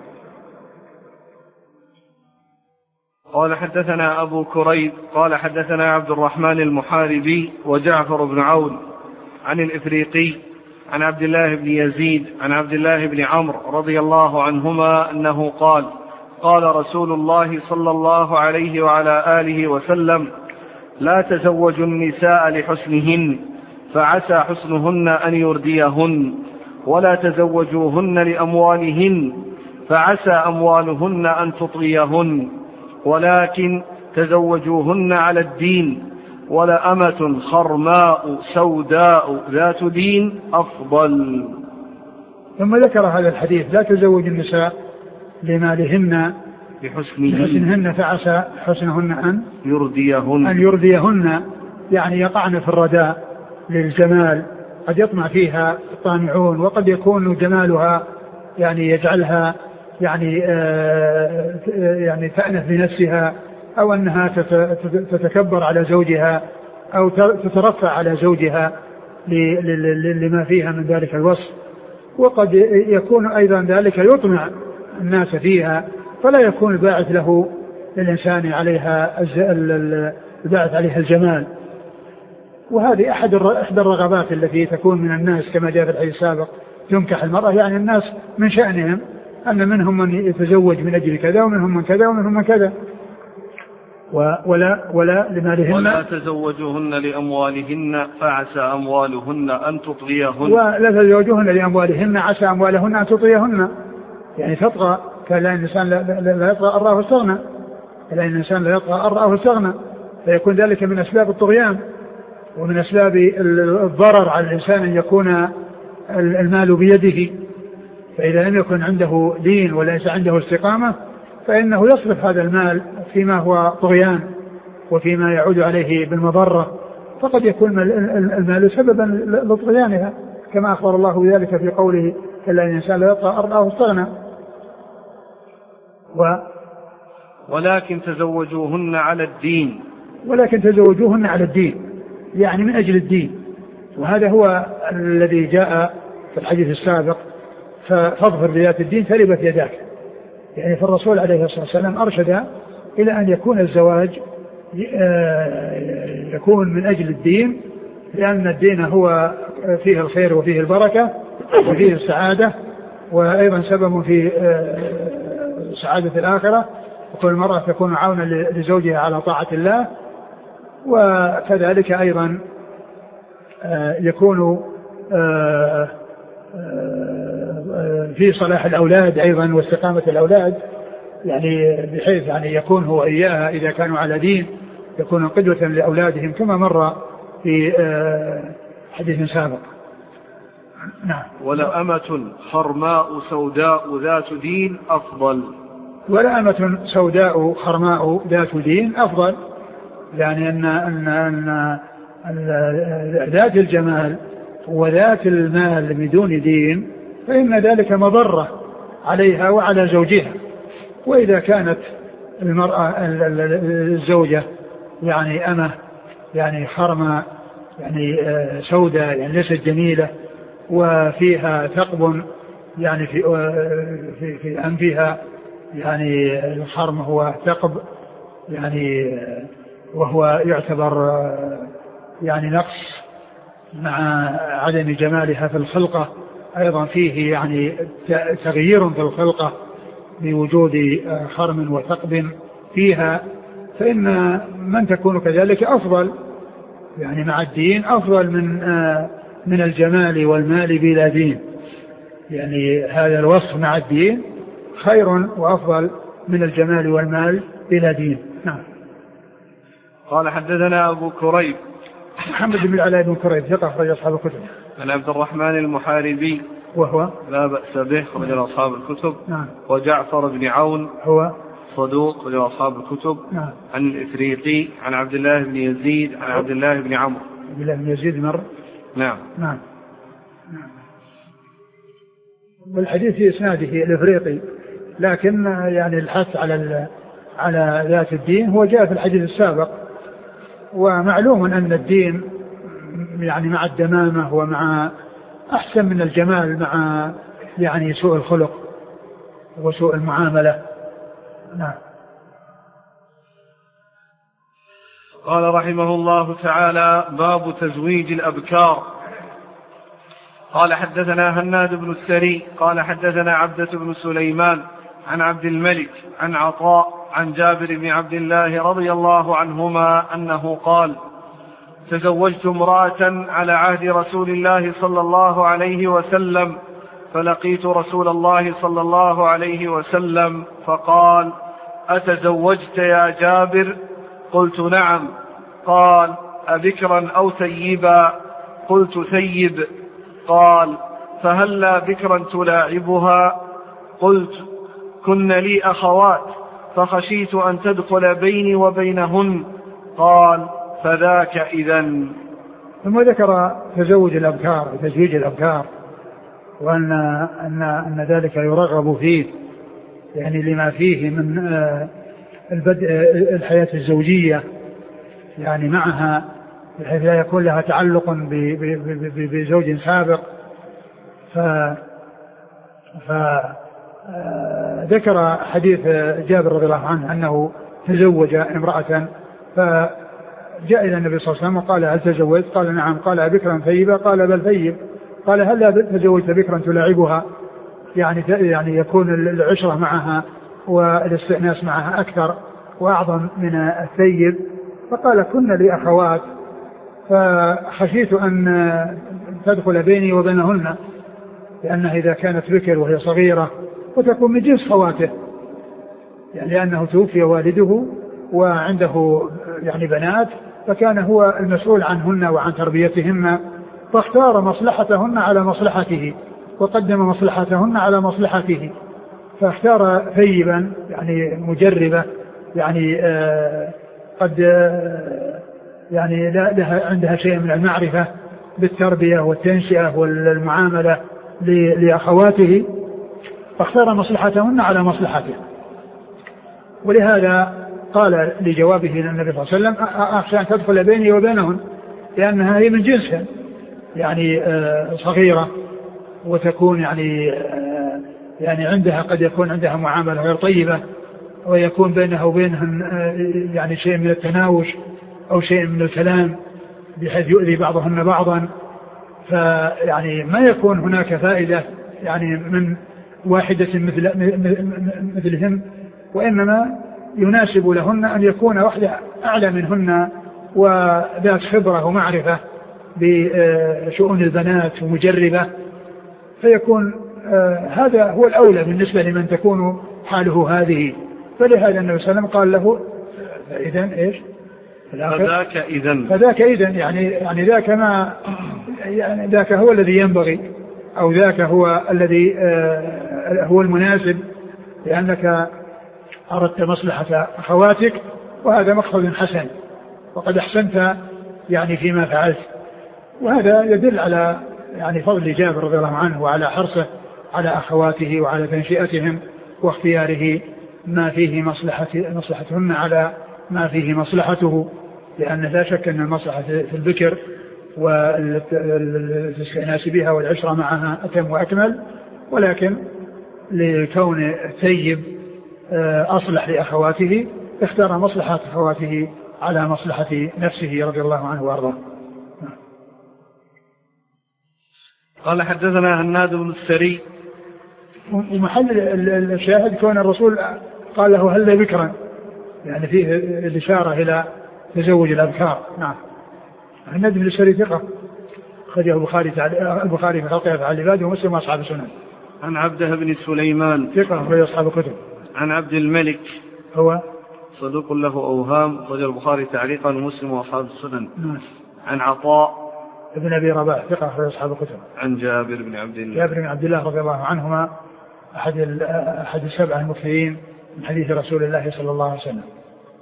قال حدثنا أبو كريب قال حدثنا عبد الرحمن المحاربي وجعفر بن عون عن الإفريقي عن عبد الله بن يزيد عن عبد الله بن عمرو رضي الله عنهما أنه قال قال رسول الله صلى الله عليه وعلى آله وسلم لا تزوجوا النساء لحسنهن فعسى حسنهن أن يرديهن، ولا تزوجوهن لأموالهن فعسى أموالهن أن تطغيهن، ولكن تزوجوهن على الدين، ولأمة خرماء سوداء ذات دين أفضل. ثم ذكر هذا الحديث لا تزوج النساء لمالهن بحسنهن فعسى حسنهن أن يرديهن أن يرديهن يعني يقعن في الرداء للجمال، قد يطمع فيها الطامعون، وقد يكون جمالها يعني يجعلها يعني آه يعني تأنف بنفسها، أو أنها تتكبر على زوجها أو تترفع على زوجها لما فيها من ذلك الوصف، وقد يكون أيضا ذلك يطمع الناس فيها، فلا يكون الباعث له للإنسان عليها الباعث عليها الجمال. وهذه أحد إحدى الرغبات التي تكون من الناس كما جاء في الحديث السابق تنكح المرأة، يعني الناس من شأنهم أن منهم من يتزوج من أجل كذا ومنهم من كذا ومنهم من كذا، ولا ولا لمالهن ولا تزوجوهن لأموالهن فعسى أموالهن أن تطغيهن، ولا تزوجوهن لأموالهن عسى أموالهن أن تطغيهن، يعني تطغى. كلا الإنسان لا, لا, لا يطغى أن رآه استغنى، كلا الإنسان لا يطغى أن رآه استغنى، فيكون ذلك من أسباب الطغيان ومن أسباب الضرر على الإنسان أن يكون المال بيده، فإذا لم يكن عنده دين وليس عنده استقامة فإنه يصرف هذا المال فيما هو طغيان وفيما يعود عليه بالمضرة، فقد يكون المال سببا لطغيانها كما أخبر الله بذلك في قوله كلا الإنسان لا يطغى أن رآه استغنى. و ولكن تزوجوهن على الدين ولكن تزوجوهن على الدين يعني من أجل الدين، وهذا هو الذي جاء في الحديث السابق فاظفر بذات الدين تربت يداك، يعني فالرسول عليه الصلاة والسلام أرشد إلى أن يكون الزواج يكون من أجل الدين، لأن الدين هو فيه الخير وفيه البركة وفيه السعادة، وأيضا سبب في سعادة الآخرة، وكل المرأة تكون عونا لزوجها على طاعة الله، وكذلك أيضا يكون في صلاح الأولاد أيضا واستقامة الأولاد، يعني بحيث يعني يكون هو إياها إذا كانوا على دين يكون قدوة لأولادهم كما مر في حديث سابق. نعم. ولا أمة خرماء سوداء ذات دين أفضل. ولا أمة سوداء خرماء ذات دين أفضل، يعني أن أن أن ذات الجمال وذات المال بدون دين فإن ذلك مضرة عليها وعلى زوجها. وإذا كانت المرأة الزوجة يعني أمة يعني خرماء يعني سوداء يعني ليست جميلة وفيها ثقب يعني في في في أنفها، يعني الخرم هو ثقب يعني وهو يعتبر يعني نقص مع عدم جمالها في الخلقة، أيضا فيه يعني تغيير في الخلقة بوجود خرم وثقب فيها، فإن من تكون كذلك أفضل يعني مع الدين أفضل من من الجمال والمال بلا دين، يعني هذا الوصف مع الدين خير وأفضل من الجمال والمال بلا دين. نعم. قال حدثنا أبو كريب محمد بن العلاء بن كريب ثقة أخرج أصحاب الكتب. عن عبد الرحمن المحاربي وهو لا بأس به أخرج أصحاب الكتب. نعم. وجعفر بن عون هو صدوق أخرج أصحاب الكتب. نعم. عن الإفريقي عن عبد الله بن يزيد عن عبد الله بن عمرو. عبد الله بن يزيد مر. نعم. نعم. نعم. والحديث في إسناده الإفريقي، لكن يعني الحث على على ذات الدين هو جاء في الحديث السابق، ومعلوم أن الدين يعني مع الدمامة ومع أحسن من الجمال مع يعني سوء الخلق وسوء المعاملة. نعم. قال رحمه الله تعالى: باب تزويج الأبكار. قال حدثنا هناد بن السري قال حدثنا عبدة بن سليمان عن عبد الملك عن عطاء عن جابر بن عبد الله رضي الله عنهما أنه قال: تزوجت امرأة على عهد رسول الله صلى الله عليه وسلم، فلقيت رسول الله صلى الله عليه وسلم فقال: أتزوجت يا جابر؟ قلت: نعم. قال: أبكرا أو ثيبا؟ قلت: ثيب. قال: فهلا بكرا تلاعبها؟ قلت: كن لي أخوات فخشيت أن تدخل بيني وبينهن. قال: فذاك إذن. ثم ذكر تزوج الأبكار وتزويج الأبكار، وأن أن أن ذلك يرغب فيه يعني لما فيه من البدء الحياة الزوجية يعني معها، بحيث لا يكون لها تعلق بزوج سابق. ف فذكر حديث جابر رضي الله عنه أنه تزوج امرأة، فجاء إلى النبي صلى الله عليه وسلم وقال: هل تزوجت؟ قال: نعم. قال: بكرا ثيبا؟ قال: بل ثيب. قال: هل تزوجت بكرا تلاعبها؟ يعني يعني يكون العشرة معها والاستئناس معها أكثر وأعظم من الثيب. فقال: كن لي أخوات فخشيت أن تدخل بيني وبينهن، لأنها إذا كانت بكر وهي صغيرة وتكون من جنس خواته، يعني لأنه توفي والده وعنده يعني بنات، فكان هو المسؤول عنهن وعن تربيتهن، فاختار مصلحتهن على مصلحته وقدم مصلحتهن على مصلحته، فاختار ثيبا يعني مجربة، يعني آه قد آه يعني لها عندها شيء من المعرفة بالتربية والتنشئة والمعاملة لأخواته، فاختار مصلحتهن على مصلحته. ولهذا قال لجوابه للنبي صلى الله عليه وسلم: أخشى أن تدخل بيني وبينهن، لأنها هي من جنسها، يعني آه صغيرة وتكون يعني آه يعني عندها قد يكون عندها معاملة غير طيبة، ويكون بينها وبينهم يعني شيء من التناوش أو شيء من الكلام بحيث يؤذي بعضهن بعضا، فيعني ما يكون هناك فائدة يعني من واحدة مثل مثلهم، وإنما يناسب لهن أن يكون واحدة أعلى منهن وذات خبرة ومعرفة بشؤون البنات ومجربة، فيكون هذا هو الأولى بالنسبة لمن تكون حاله هذه. فلهذا النبي صلى الله عليه وسلم قال له إذن إيش؟ فذاك إذن فذاك إذن يعني يعني ذاك ما يعني ذاك هو الذي ينبغي، أو ذاك هو الذي هو المناسب، لأنك أردت مصلحة أخواتك، وهذا مقصد حسن وقد أحسنت يعني فيما فعلت. وهذا يدل على يعني فضل جابر رضي الله عنه وعلى حرصه على أخواته وعلى تنشئتهم واختياره ما فيه مصلحة مصلحتهن على ما فيه مصلحته، لأن لا شك أن المصلحة في البكر والاستئناس بها والعشرة معها أتم وأكمل، ولكن لكون الثيب أصلح لأخواته اختار مصلحة أخواته على مصلحة نفسه رضي الله عنه وأرضاه. قال حدثنا هناد بن السري. ومحل الشاهد كون الرسول قال له هل بكرا، يعني فيه الإشارة إلى تزوج الأبكار. نعم. هناد بن السري ثقة خرجه البخاري البخاري في خلق أفعال العباد ومسلم وأصحاب السنن. عن عبده بن سليمان ثقة خرج أصحاب الكتب. عن عبد الملك هو صدوق له أوهام خرج البخاري تعليقا ومسلم وأصحاب السنن. نعم. عن عطاء ابن أبي رباح ثقة خرج أصحاب الكتب. عن جابر بن عبد الله جابر بن عبد الله رضي الله عنهما أحد أحد السبعة المكثرين من حديث رسول الله صلى الله عليه وسلم.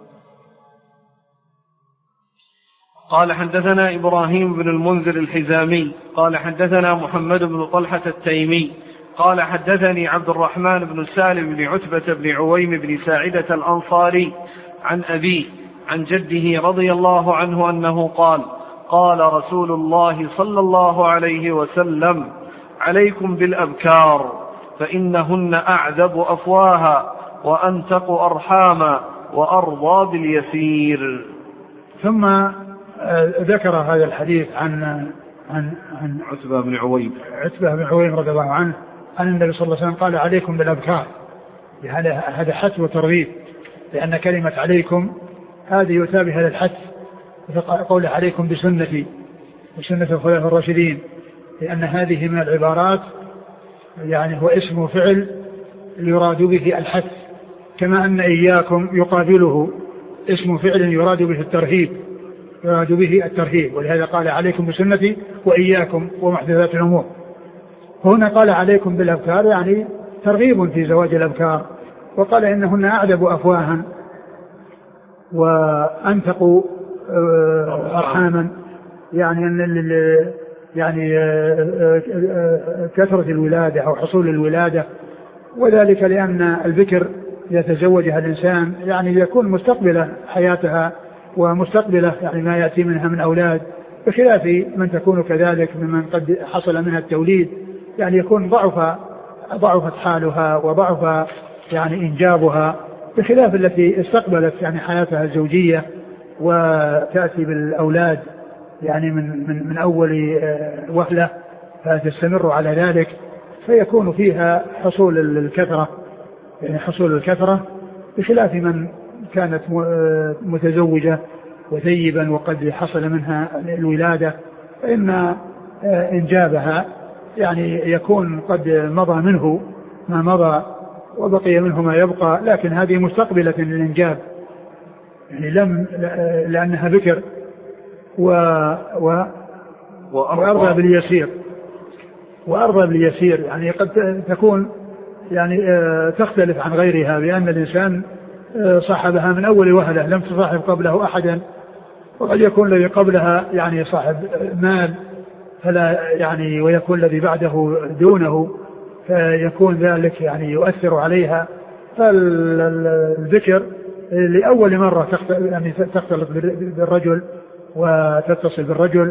قال حدثنا إبراهيم بن المنذر الحزامي قال حدثنا محمد بن طلحة التيمي قال حدثني عبد الرحمن بن سالم بن عتبة بن عويم بن ساعدة الأنصاري عن أبيه عن جده رضي الله عنه أنه قال قال رسول الله صلى الله عليه وسلم عليكم بالأبكار فإنهن أعذب أفواها وأنتق أرحاما وأرضى باليسير. ثم ذكر هذا الحديث عن عن عن عتبة بن عويم عتبة بن عويم رضي الله عنه أن النبي صلى الله عليه وسلم قال عليكم بالأبكار، هذا حث وترغيب، لأن كلمة عليكم هذه يتابع هذا الحث، قول عليكم بسنتي وسنة الخلفاء الراشدين، لأن هذه من العبارات يعني هو اسم وفعل يراد به الحث، كما أن إياكم يقابله اسم فعل يراد به الترهيب يراد به الترهيب ولهذا قال عليكم بسنتي وإياكم ومحدثات الأمور. هنا قال عليكم بالأبكار يعني ترغيب في زواج الأبكار، وقال إنهن أعذب أفواها وأنتقوا أرحاما، يعني أن يعني كثرة الولادة أو حصول الولادة، وذلك لأن البكر يتزوجها الإنسان يعني يكون مستقبلة حياتها ومستقبلة يعني ما يأتي منها من أولاد، بخلاف من تكون كذلك ممن قد حصل منها التوليد، يعني يكون ضعف ضعفت حالها وضعف يعني إنجابها، بخلاف التي استقبلت يعني حياتها الزوجية وتأتي بالأولاد يعني من من من أول وهلة فتستمر على ذلك، فيكون فيها حصول الكثرة يعني حصول الكثرة، بخلاف من كانت متزوجة وثيبا وقد حصل منها الولادة، فإن إنجابها يعني يكون قد مضى منه ما مضى وبقي منه ما يبقى، لكن هذه مستقبلة للإنجاب يعني لم لأنها بكر و و وأرضى باليسير وأرضى باليسير يعني قد تكون يعني تختلف عن غيرها، بأن الإنسان صاحبها من أول وهلة لم تصاحب قبله أحدا، وقد يكون الذي قبلها يعني صاحب مال فلا يعني ويكون الذي بعده دونه، فيكون ذلك يعني يؤثر عليها. فالذكر لأول مرة يعني تختلط بالرجل وتتصل بالرجل،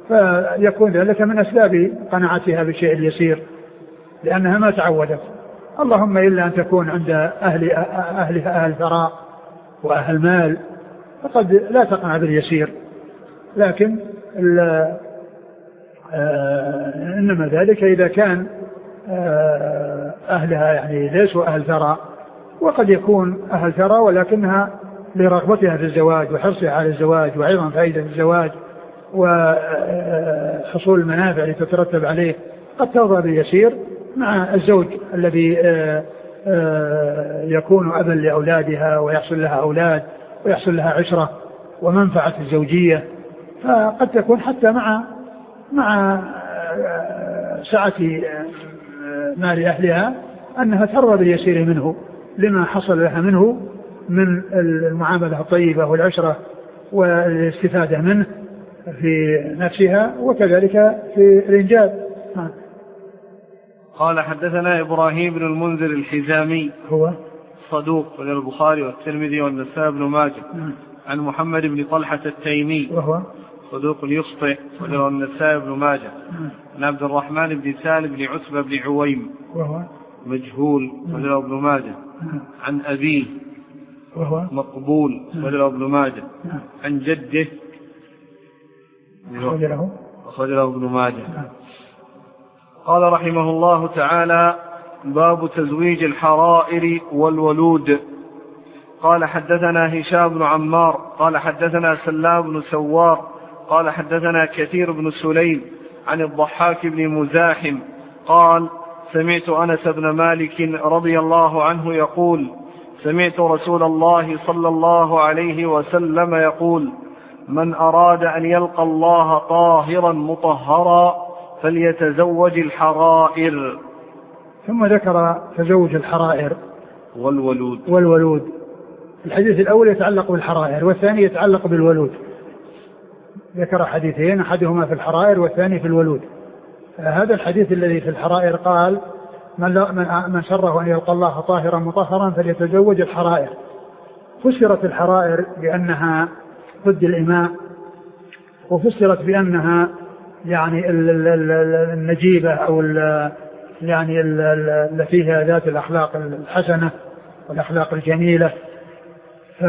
فيكون ذلك من أسباب قناعتها بالشيء اليسير، لأنها ما تعودت اللهم إلا أن تكون عند أهل أهلها أهل ثراء وأهل مال فقد لا تقنع باليسير، لكن إنما ذلك إذا كان أهلها يعني ليسوا أهل ثراء، وقد يكون أهل ثراء ولكنها لرغبتها في الزواج وحرصها على الزواج وأيضا فائدة الزواج وحصول المنافع التي تترتب عليه قد ترضى باليسير مع الزوج الذي يكون أبا لأولادها ويحصل لها أولاد ويحصل لها عشرة ومنفعة الزوجية، فقد تكون حتى مع مع سعة مال أهلها أنها ترضى باليسير منه لما حصل لها منه من المعاملة الطيبة والعشرة والاستفادة منه في نفسها وكذلك في الإنجاب. قال حدثنا إبراهيم بن المنذر الحزامي هو صدوق من البخاري والترمذي والنسائي بن ماجه عن محمد بن طلحة التيمي وهو صدوق يخطئ وله النسائي بن ماجه عن عبد الرحمن بن سالم بن عتبة بن عويم وهو مجهول وله ابن ماجه عن أبيه وهو مقبول وله ابن ماجه عن جده وله ابن ماجه. قال رحمه الله تعالى: باب تزويج الحرائر والولود. قال حدثنا هشام بن عمار قال حدثنا سلام بن سوار قال حدثنا كثير بن سليم عن الضحاك بن مزاحم قال: سمعت أنس بن مالك رضي الله عنه يقول: سمعت رسول الله صلى الله عليه وسلم يقول: من أراد أن يلقى الله طاهرا مطهرا فليتزوج الحرائر. ثم ذكر تزوج الحرائر والولود والولود. الحديث الأول يتعلق بالحرائر والثاني يتعلق بالولود. ذكر حديثين، أحدهما في الحرائر والثاني في الولود. هذا الحديث الذي في الحرائر قال: من, من سره أن يلقى الله طاهرا مطهرا فليتزوج الحرائر. فسرت الحرائر بأنها ضد الإماء، وفسرت بأنها يعني النجيبة أو يعني اللي فيها ذات الأخلاق الحسنة والأخلاق الجميلة. ف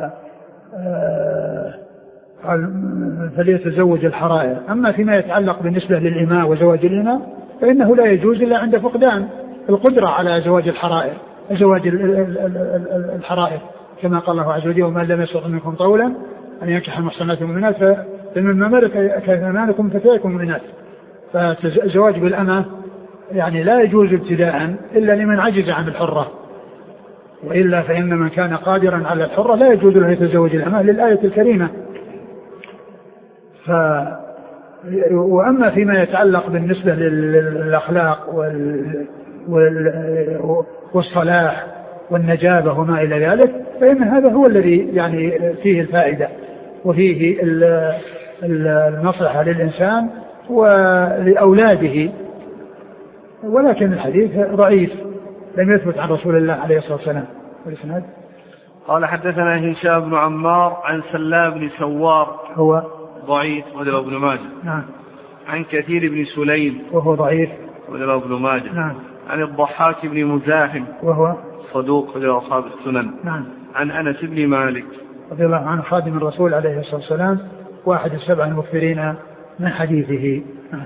فليتزوج الحرائر. أما فيما يتعلق بالنسبة للإماء وزواج الإماء فإنه لا يجوز إلا عند فقدان القدرة على زواج الحرائر زواج الحرائر كما قال الله عز وجل: ومن لم يستطع منكم طولا أن ينكح المحصنات المؤمنات فمما ملكت أيمانكم فتيكم المؤمنات. فالزواج بالأمة يعني لا يجوز ابتداء إلا لمن عجز عن الحرة، وإلا فإن من كان قادرا على الحرة لا يجوز له يتزوج الأمة للآية الكريمة. ف وأما فيما يتعلق بالنسبة للأخلاق وال... وال... والصلاح والنجابة وما إلى ذلك فإن هذا هو الذي يعني فيه الفائدة وفيه المصلحة للإنسان ولأولاده. ولكن الحديث ضعيف لم يثبت عن رسول الله عليه الصلاة والسلام. والإسناد قال حدثنا هشام بن عمار عن سلام بن سوار هو ضعيف وله ابن ماجه. نعم. عن كثير بن سليم وهو ضعيف وله ابن ماجه. نعم. عن الضحاك بن مزاحم وهو صدوق وله أصحاب السنن. نعم. عن أنس بن مالك رضي الله عنه خادم الرسول عليه الصلاة والسلام واحد السبع المكثرين من حديثه. نعم.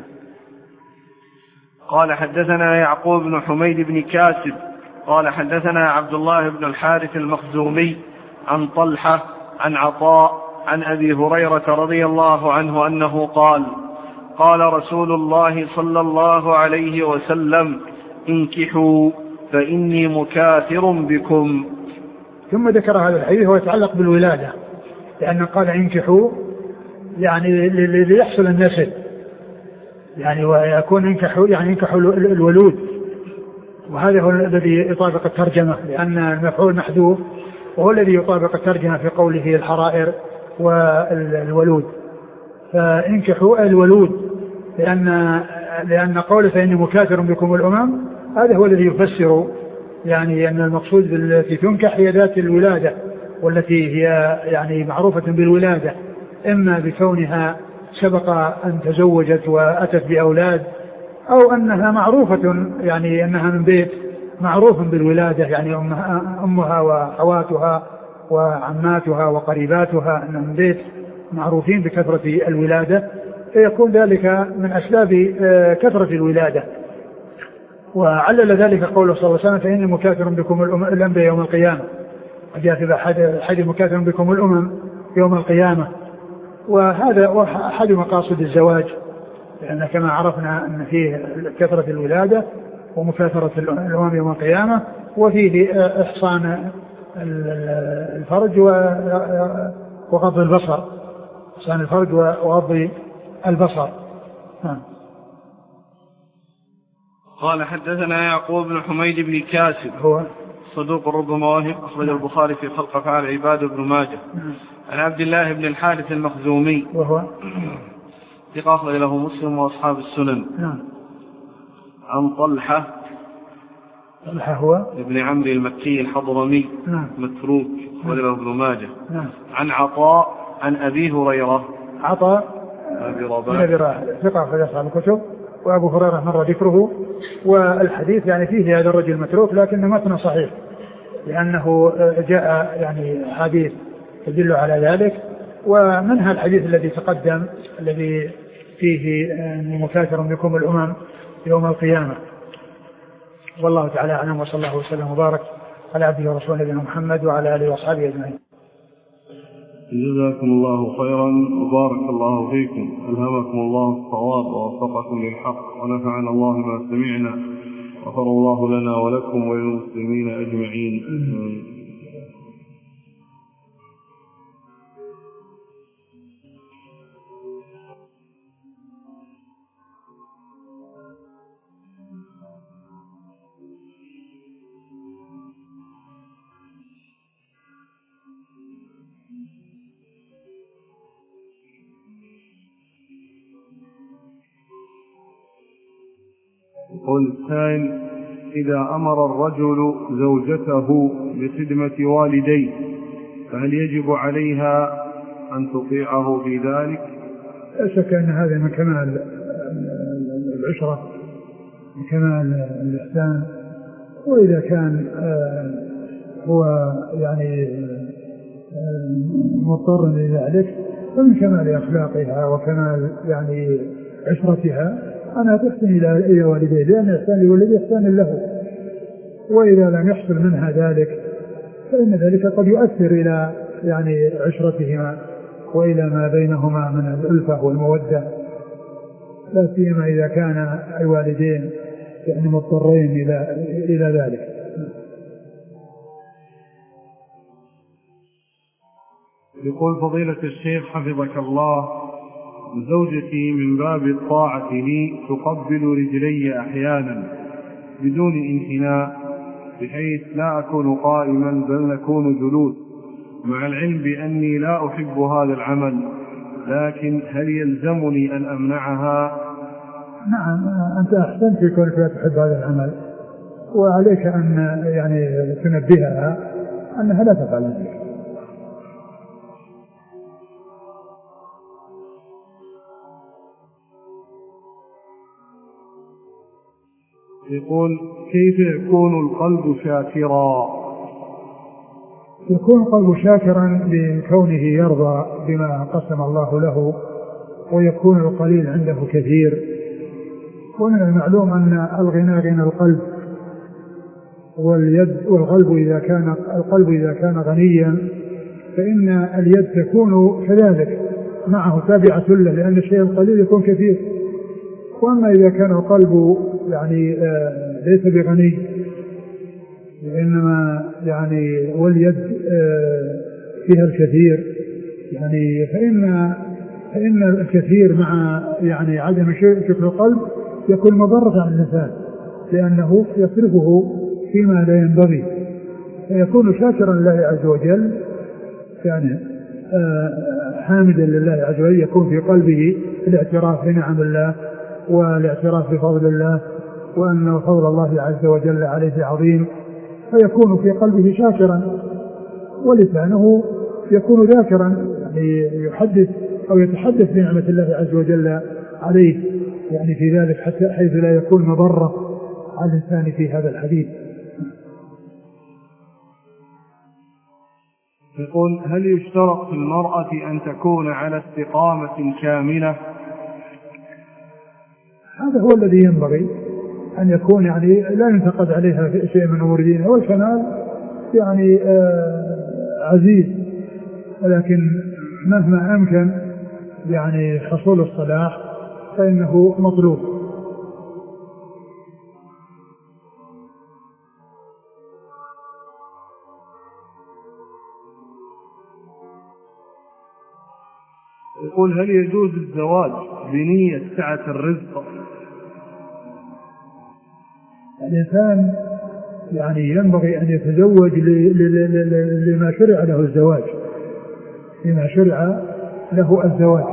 قال حدثنا يعقوب بن حميد بن كاسب قال حدثنا عبد الله بن الحارث المخزومي عن طلحة عن عطاء عن أبي هريرة رضي الله عنه أنه قال: قال رسول الله صلى الله عليه وسلم: انكحوا فإني مكاثر بكم. ثم ذكر هذا الحديث هو يتعلق بالولادة، لأنه قال انكحوا يعني ليحصل النسل، يعني ويكون انكحوا يعني انكحوا الولود، وهذا هو الذي يطابق الترجمة لأن المفعول محذوف، وهو الذي يطابق الترجمة في قوله الحرائر والولود. فانكحوا الولود لأن لأن قوله فإني مكاثر بكم الأمم هذا هو الذي يفسر يعني أن المقصود بالتي تنكح هي ذات الولادة، والتي هي يعني معروفة بالولادة، إما بكونها سبق أن تزوجت وأتت بأولاد، أو أنها معروفة يعني أنها من بيت معروف بالولادة، يعني أمها وأخواتها وعماتها وقريباتها أنهم بيت معروفين بكثرة الولادة، فيكون ذلك من أسباب كثرة الولادة. وعلل ذلك قوله صلى الله عليه وسلم فإني مكاثر بكم الأنبياء يوم القيامة، وجاء في أحد مكاثر بكم الأمم يوم القيامة. وهذا أحد مقاصد الزواج، لأن كما عرفنا أن فيه كثرة الولادة ومكاثرة الأمم يوم القيامة، وفيه إحصان الفرج وغض البصر، إحصان الفرج وغض البصر. قال حدثنا يعقوب بن حميد بن كاسب هو صدوق ربما وهم، أخرج البخاري في خلق أفعال العباد وابن ماجه. عن عبد الله بن الحارث المخزومي وهو ثقة أخرج له مسلم وأصحاب السنن. عن طلحة طلحة هو ابن عمرو المكي الحضرمي متروك أخرج له ابن ماجه. عن عطاء عن أبي هريرة عطاء أبي رباح ثقة أخرج أصحاب الكتب، وأبو هريرة مر ذكره. والحديث يعني فيه هذا الرجل متروك، لكن متن صحيح لأنه جاء يعني حديث تدل على ذلك، ومنها الحديث الذي تقدم الذي فيه مكاثر بكم الأمم يوم القيامة. والله تعالى أعلم، وصلى الله وسلم وبارك على عبده ورسوله نبينا محمد وعلى آله وأصحابه أجمعين. جزاكم الله خيرا وبارك الله فيكم، ألهمكم الله الصواب ووفقكم للحق، ونفعنا الله ما سمعنا، غفر الله لنا ولكم وللمسلمين أجمعين. يقول السائل: إذا أمر الرجل زوجته بخدمة والديه فهل يجب عليها أن تطيعه في ذلك؟ لا شك أن هذا من كمال العشرة، من كمال الإحسان. وإذا كان هو يعني مضطر لذلك فمن كمال أخلاقها وكمال يعني عشرتها أنا تحسن إلى والديه، لأن إحسان لولده إحسان له. وإذا لم يحصل منها ذلك فإن ذلك قد يؤثر إلى يعني عشرتهما وإلى ما بينهما من الألفة والمودة، لا سيما إذا كان الوالدين يعني مضطرين إلى إلى ذلك. يقول فضيلة الشيخ حفظك الله: زوجتي من باب الطاعة لي تقبل رجلي أحيانا بدون انحناء، بحيث لا أكون قائما بل نكون جلوس، مع العلم بأني لا أحب هذا العمل، لكن هل يلزمني أن أمنعها؟ نعم، أنت أحسنت في كونك لا تحب هذا العمل، وعليك أن يعني تنبهها أنها لا تفعل ذلك. يقول: كيف يكون القلب شاكرا؟ يكون القلب شاكرا بكونه يرضى بما قسم الله له، ويكون القليل عنده كثير. ومن المعلوم أن الغنى غنى القلب، واليد والقلب إذا كان القلب إذا كان غنيا فإن اليد تكون كذلك معه تابعة له، لأن الشيء القليل يكون كثير. وأما إذا كان القلب يعني آه ليس بغني، وإنما يعني واليد آه فيها الكثير، يعني فإن فإن الكثير مع يعني عدم شكر القلب يكون مضرة على الإنسان، لأنه يصرفه فيما لا ينبغي، فيكون شاكرا لله عز وجل، يعني آه حامدا لله عز وجل، يكون في قلبه الاعتراف بنعم الله والاعتراف بفضل الله، وأن فضل الله عز وجل عليه عظيم، فيكون في قلبه شاكرا، ولسانه يكون ذاكرا، يعني يحدث أو يتحدث بنعمة الله عز وجل عليه، يعني في ذلك حتى حيث لا يكون مضرة على الإنسان في هذا الحديث. يقول هل يشترط في المرأة أن تكون على استقامة كاملة؟ هذا هو الذي ينبغي أن يكون، يعني لا ينتقد عليها في شيء من أمور دينها، والكمال يعني آه عزيز، ولكن مهما أمكن يعني حصول الصلاح فإنه مطلوب. يقول هل يجوز الزواج بنية سعة الرزق؟ الإنسان يعني ينبغي أن يتزوج لما شرع له الزواج، لما شرع له الزواج.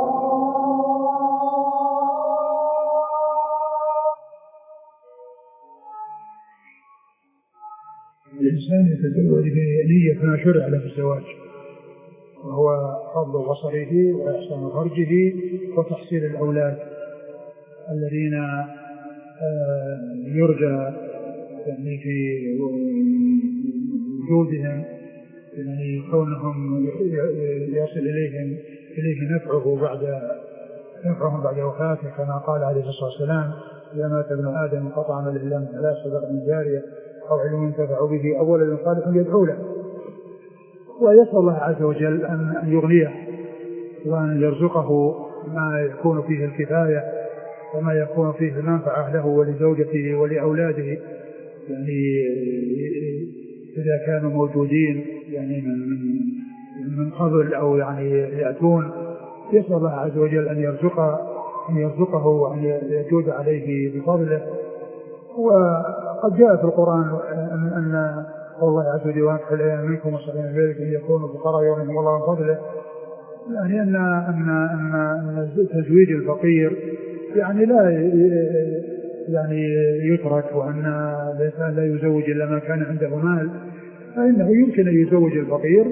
الإنسان يتزوج بنية ما شرع له الزواج، وهو غض بصره وإحسان فرجه وتحصيل الأولاد الذين يرجى يعني في وجودهم، يعني كونهم يصل إليهم إليه نفعه بعد نفعهم بعد وفاته، كما قال عليه الصلاة والسلام: إذا مات ابن آدم انقطع عمله إلا من ثلاث: صدقة جارية أو علم ينتفع به أو ولد صالح يدعو له. ويسأل الله عز وجل أن يغنيه وأن يرزقه ما يكون فيه الكفاية وما يكون فيه المنفعة له ولزوجته ولأولاده، يعني إذا كانوا موجودين يعني من من قبل أو يعني يأتون. يسأل الله عز وجل أن يرزقه أن يرزقه وأن يجود عليه بفضله. وقد جاء في القرآن أن, أن الله عز وجل: وأنكحوا الأيام منكم والصالحين من عبادكم أن يكونوا فقراء يغنيهم الله من فضله. يعني أن أن أن, أن تزويج الفقير يعني لا يعني يترك، وأن الإنسان لا يزوج إلا ما كان عنده مال، فإنه يمكن أن يزوج الفقير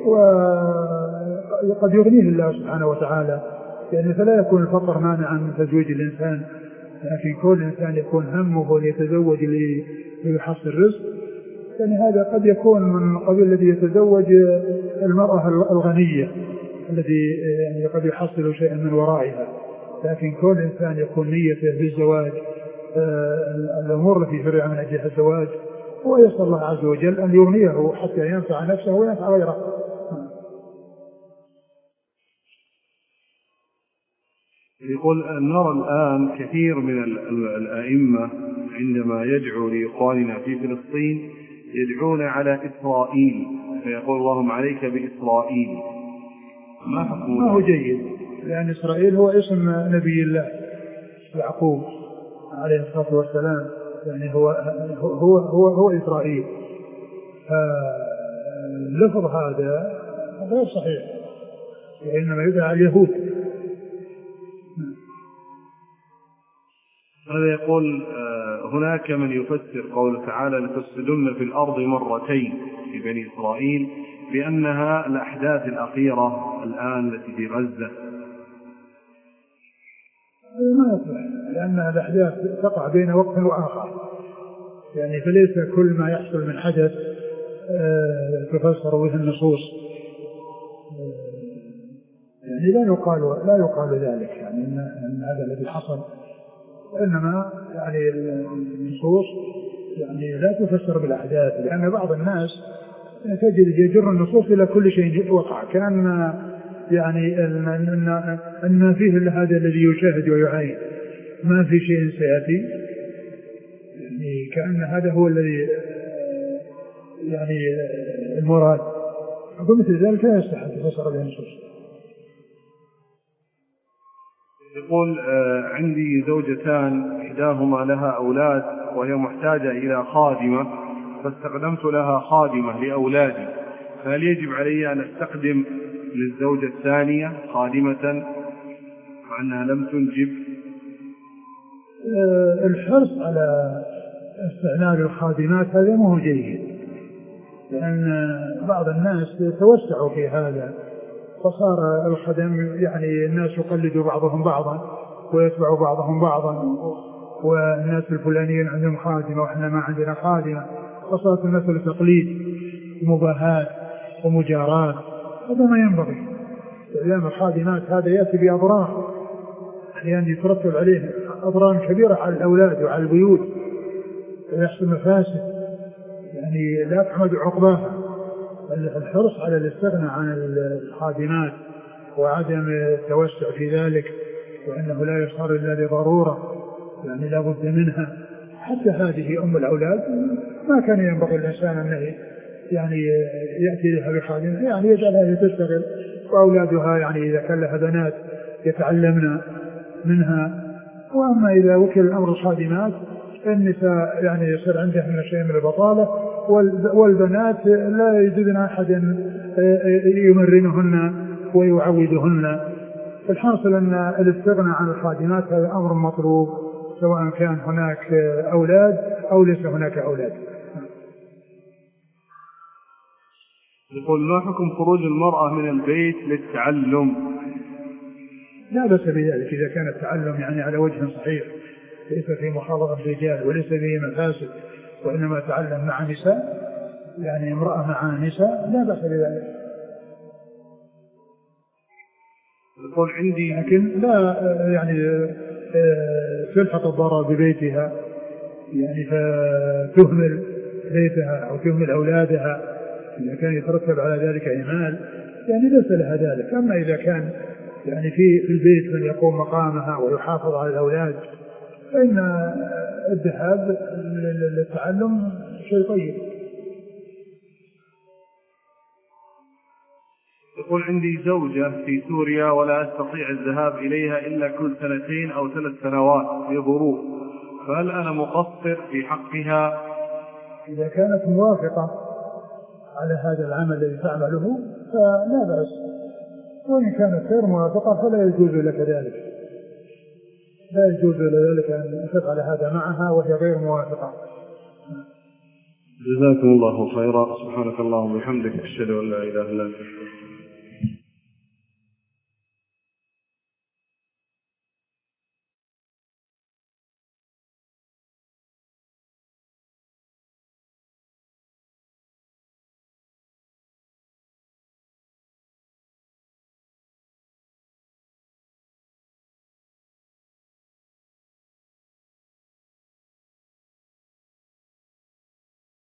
وقد يغنيه الله سبحانه وتعالى، يعني فلا يكون الفقر مانعا من تزويج الإنسان، لكن كل إنسان يكون همه أن يتزوج ليحصل رزق. يعني هذا قد يكون من قبيل الذي يتزوج المرأة الغنية الذي يعني قد يحصل شيئا من ورائها، لكن كل إنسان يكون نيته بالزواج الأمور التي شرع من أجلها الزواج، ويسأل الله عز وجل أن يغنيه حتى ينفع نفسه وينفع غيره. يقول نرى الآن كثير من الأئمة عندما يدعو لإخواننا في فلسطين يدعون على إسرائيل، فيقول اللهم عليك بإسرائيل. ما حكمه؟ ما هو جيد، لأن إسرائيل هو اسم نبي الله يعقوب عليه الصلاة والسلام، يعني هو هو هو, هو إسرائيل. اللفظ هذا غير صحيح، وإنما يدعى اليهود. هذا يقول هناك من يفسر قوله تعالى: لتفسدن في الأرض مرتين في بني إسرائيل بأنها الأحداث الأخيرة الآن التي في غزة. ما يصلح، لأن الأحداث تقع بين وقت وآخر، يعني فليس كل ما يحصل من حدث تفسر به النصوص، يعني لا يقال لا يقال ذلك، يعني أن هذا الذي حصل، وإنما يعني النصوص يعني لا تفسر بالأحداث، لأن بعض الناس تجد يجر النصوص إلى كل شيء وقع، كأن يعني أن أن فيه إلا هذا الذي يشاهد ويعاين، ما في شيء سيأتي، يعني كأن هذا هو الذي يعني المراد، ومثل ذلك لا يصح أن تفسر بالنصوص. يقول عندي زوجتان إحداهما لها أولاد وهي محتاجة إلى خادمة، فاستخدمت لها خادمة لأولادي، فهل يجب علي أن أستخدم للزوجة الثانية خادمة مع أنها لم تنجب؟ الحرص على استعمال الخادمات هذا مو جيد، لأن بعض الناس يتوسعوا في هذا، فصار الخدم يعني الناس يقلد بعضهم بعضا ويتبع بعضهم بعضا، والناس الفلانيين عندهم خادمة وإحنا ما عندنا خادمة، فصارت المسألة تقليد مباهاة، ومجاراة، هذا ما ينبغي. إعلام الخادمات هذا يأتي بأضرار، يعني يترتب عليه أضرار كبيرة على الأولاد وعلى البيوت ويحصل مفاسد يعني لا تحمد عقباها. الحرص على الاستغناء عن الخادمات وعدم التوسع في ذلك، وأنه لا يصار إلا لضرورة يعني لا بد منها. حتى هذه أم الأولاد ما كان ينبغي الإنسان أنه يعني يأتي لها بخادمة، يعني يجعلها تشتغل وأولادها يعني إذا كان لها بنات يتعلمن منها. وأما إذا وكل الأمر الخادمات النساء يعني يصير عندهم شيء من البطالة، والبنات لا يجدن أحد يمرنهن ويعودهن. الحاصل أن الاستغناء عن الخادمات هذا أمر مطلوب سواء كان هناك أولاد أو ليس هناك أولاد. يقول: ما حكم خروج المرأة من البيت للتعلم؟ لا بأس بذلك إذا كان التعلم يعني على وجه صحيح، ليس في مخالطة الرجال وليس فيه مفاسد، وإنما تعلم مع نساء، يعني امرأة مع نساء، لا بأس بذلك. يقول: عندي لكن لا يعني تلحق الضرر ببيتها، يعني فتهمل بيتها أو تهمل أولادها إذا كان يترتب على ذلك إهمال، يعني ليس لها ذلك. أما إذا كان يعني في في البيت من يقوم مقامها ويحافظ على الأولاد فإن الذهاب للتعلم شيء طيب. يقول: عندي زوجة في سوريا ولا أستطيع الذهاب إليها إلا كل سنتين أو ثلاث سنوات بظروف، فهل أنا مقصر في حقها؟ إذا كانت موافقة على هذا العمل الذي تعمله فلا بأس، وإن كانت غير موافقة فلا يجوز لك ذلك، لا يجوز لذلك أن تفعل هذا معها وهي غير موافقة. جزاكم الله خيرا. سبحانك اللهم وبحمدك، أشهد أن لا إله إلا أنت.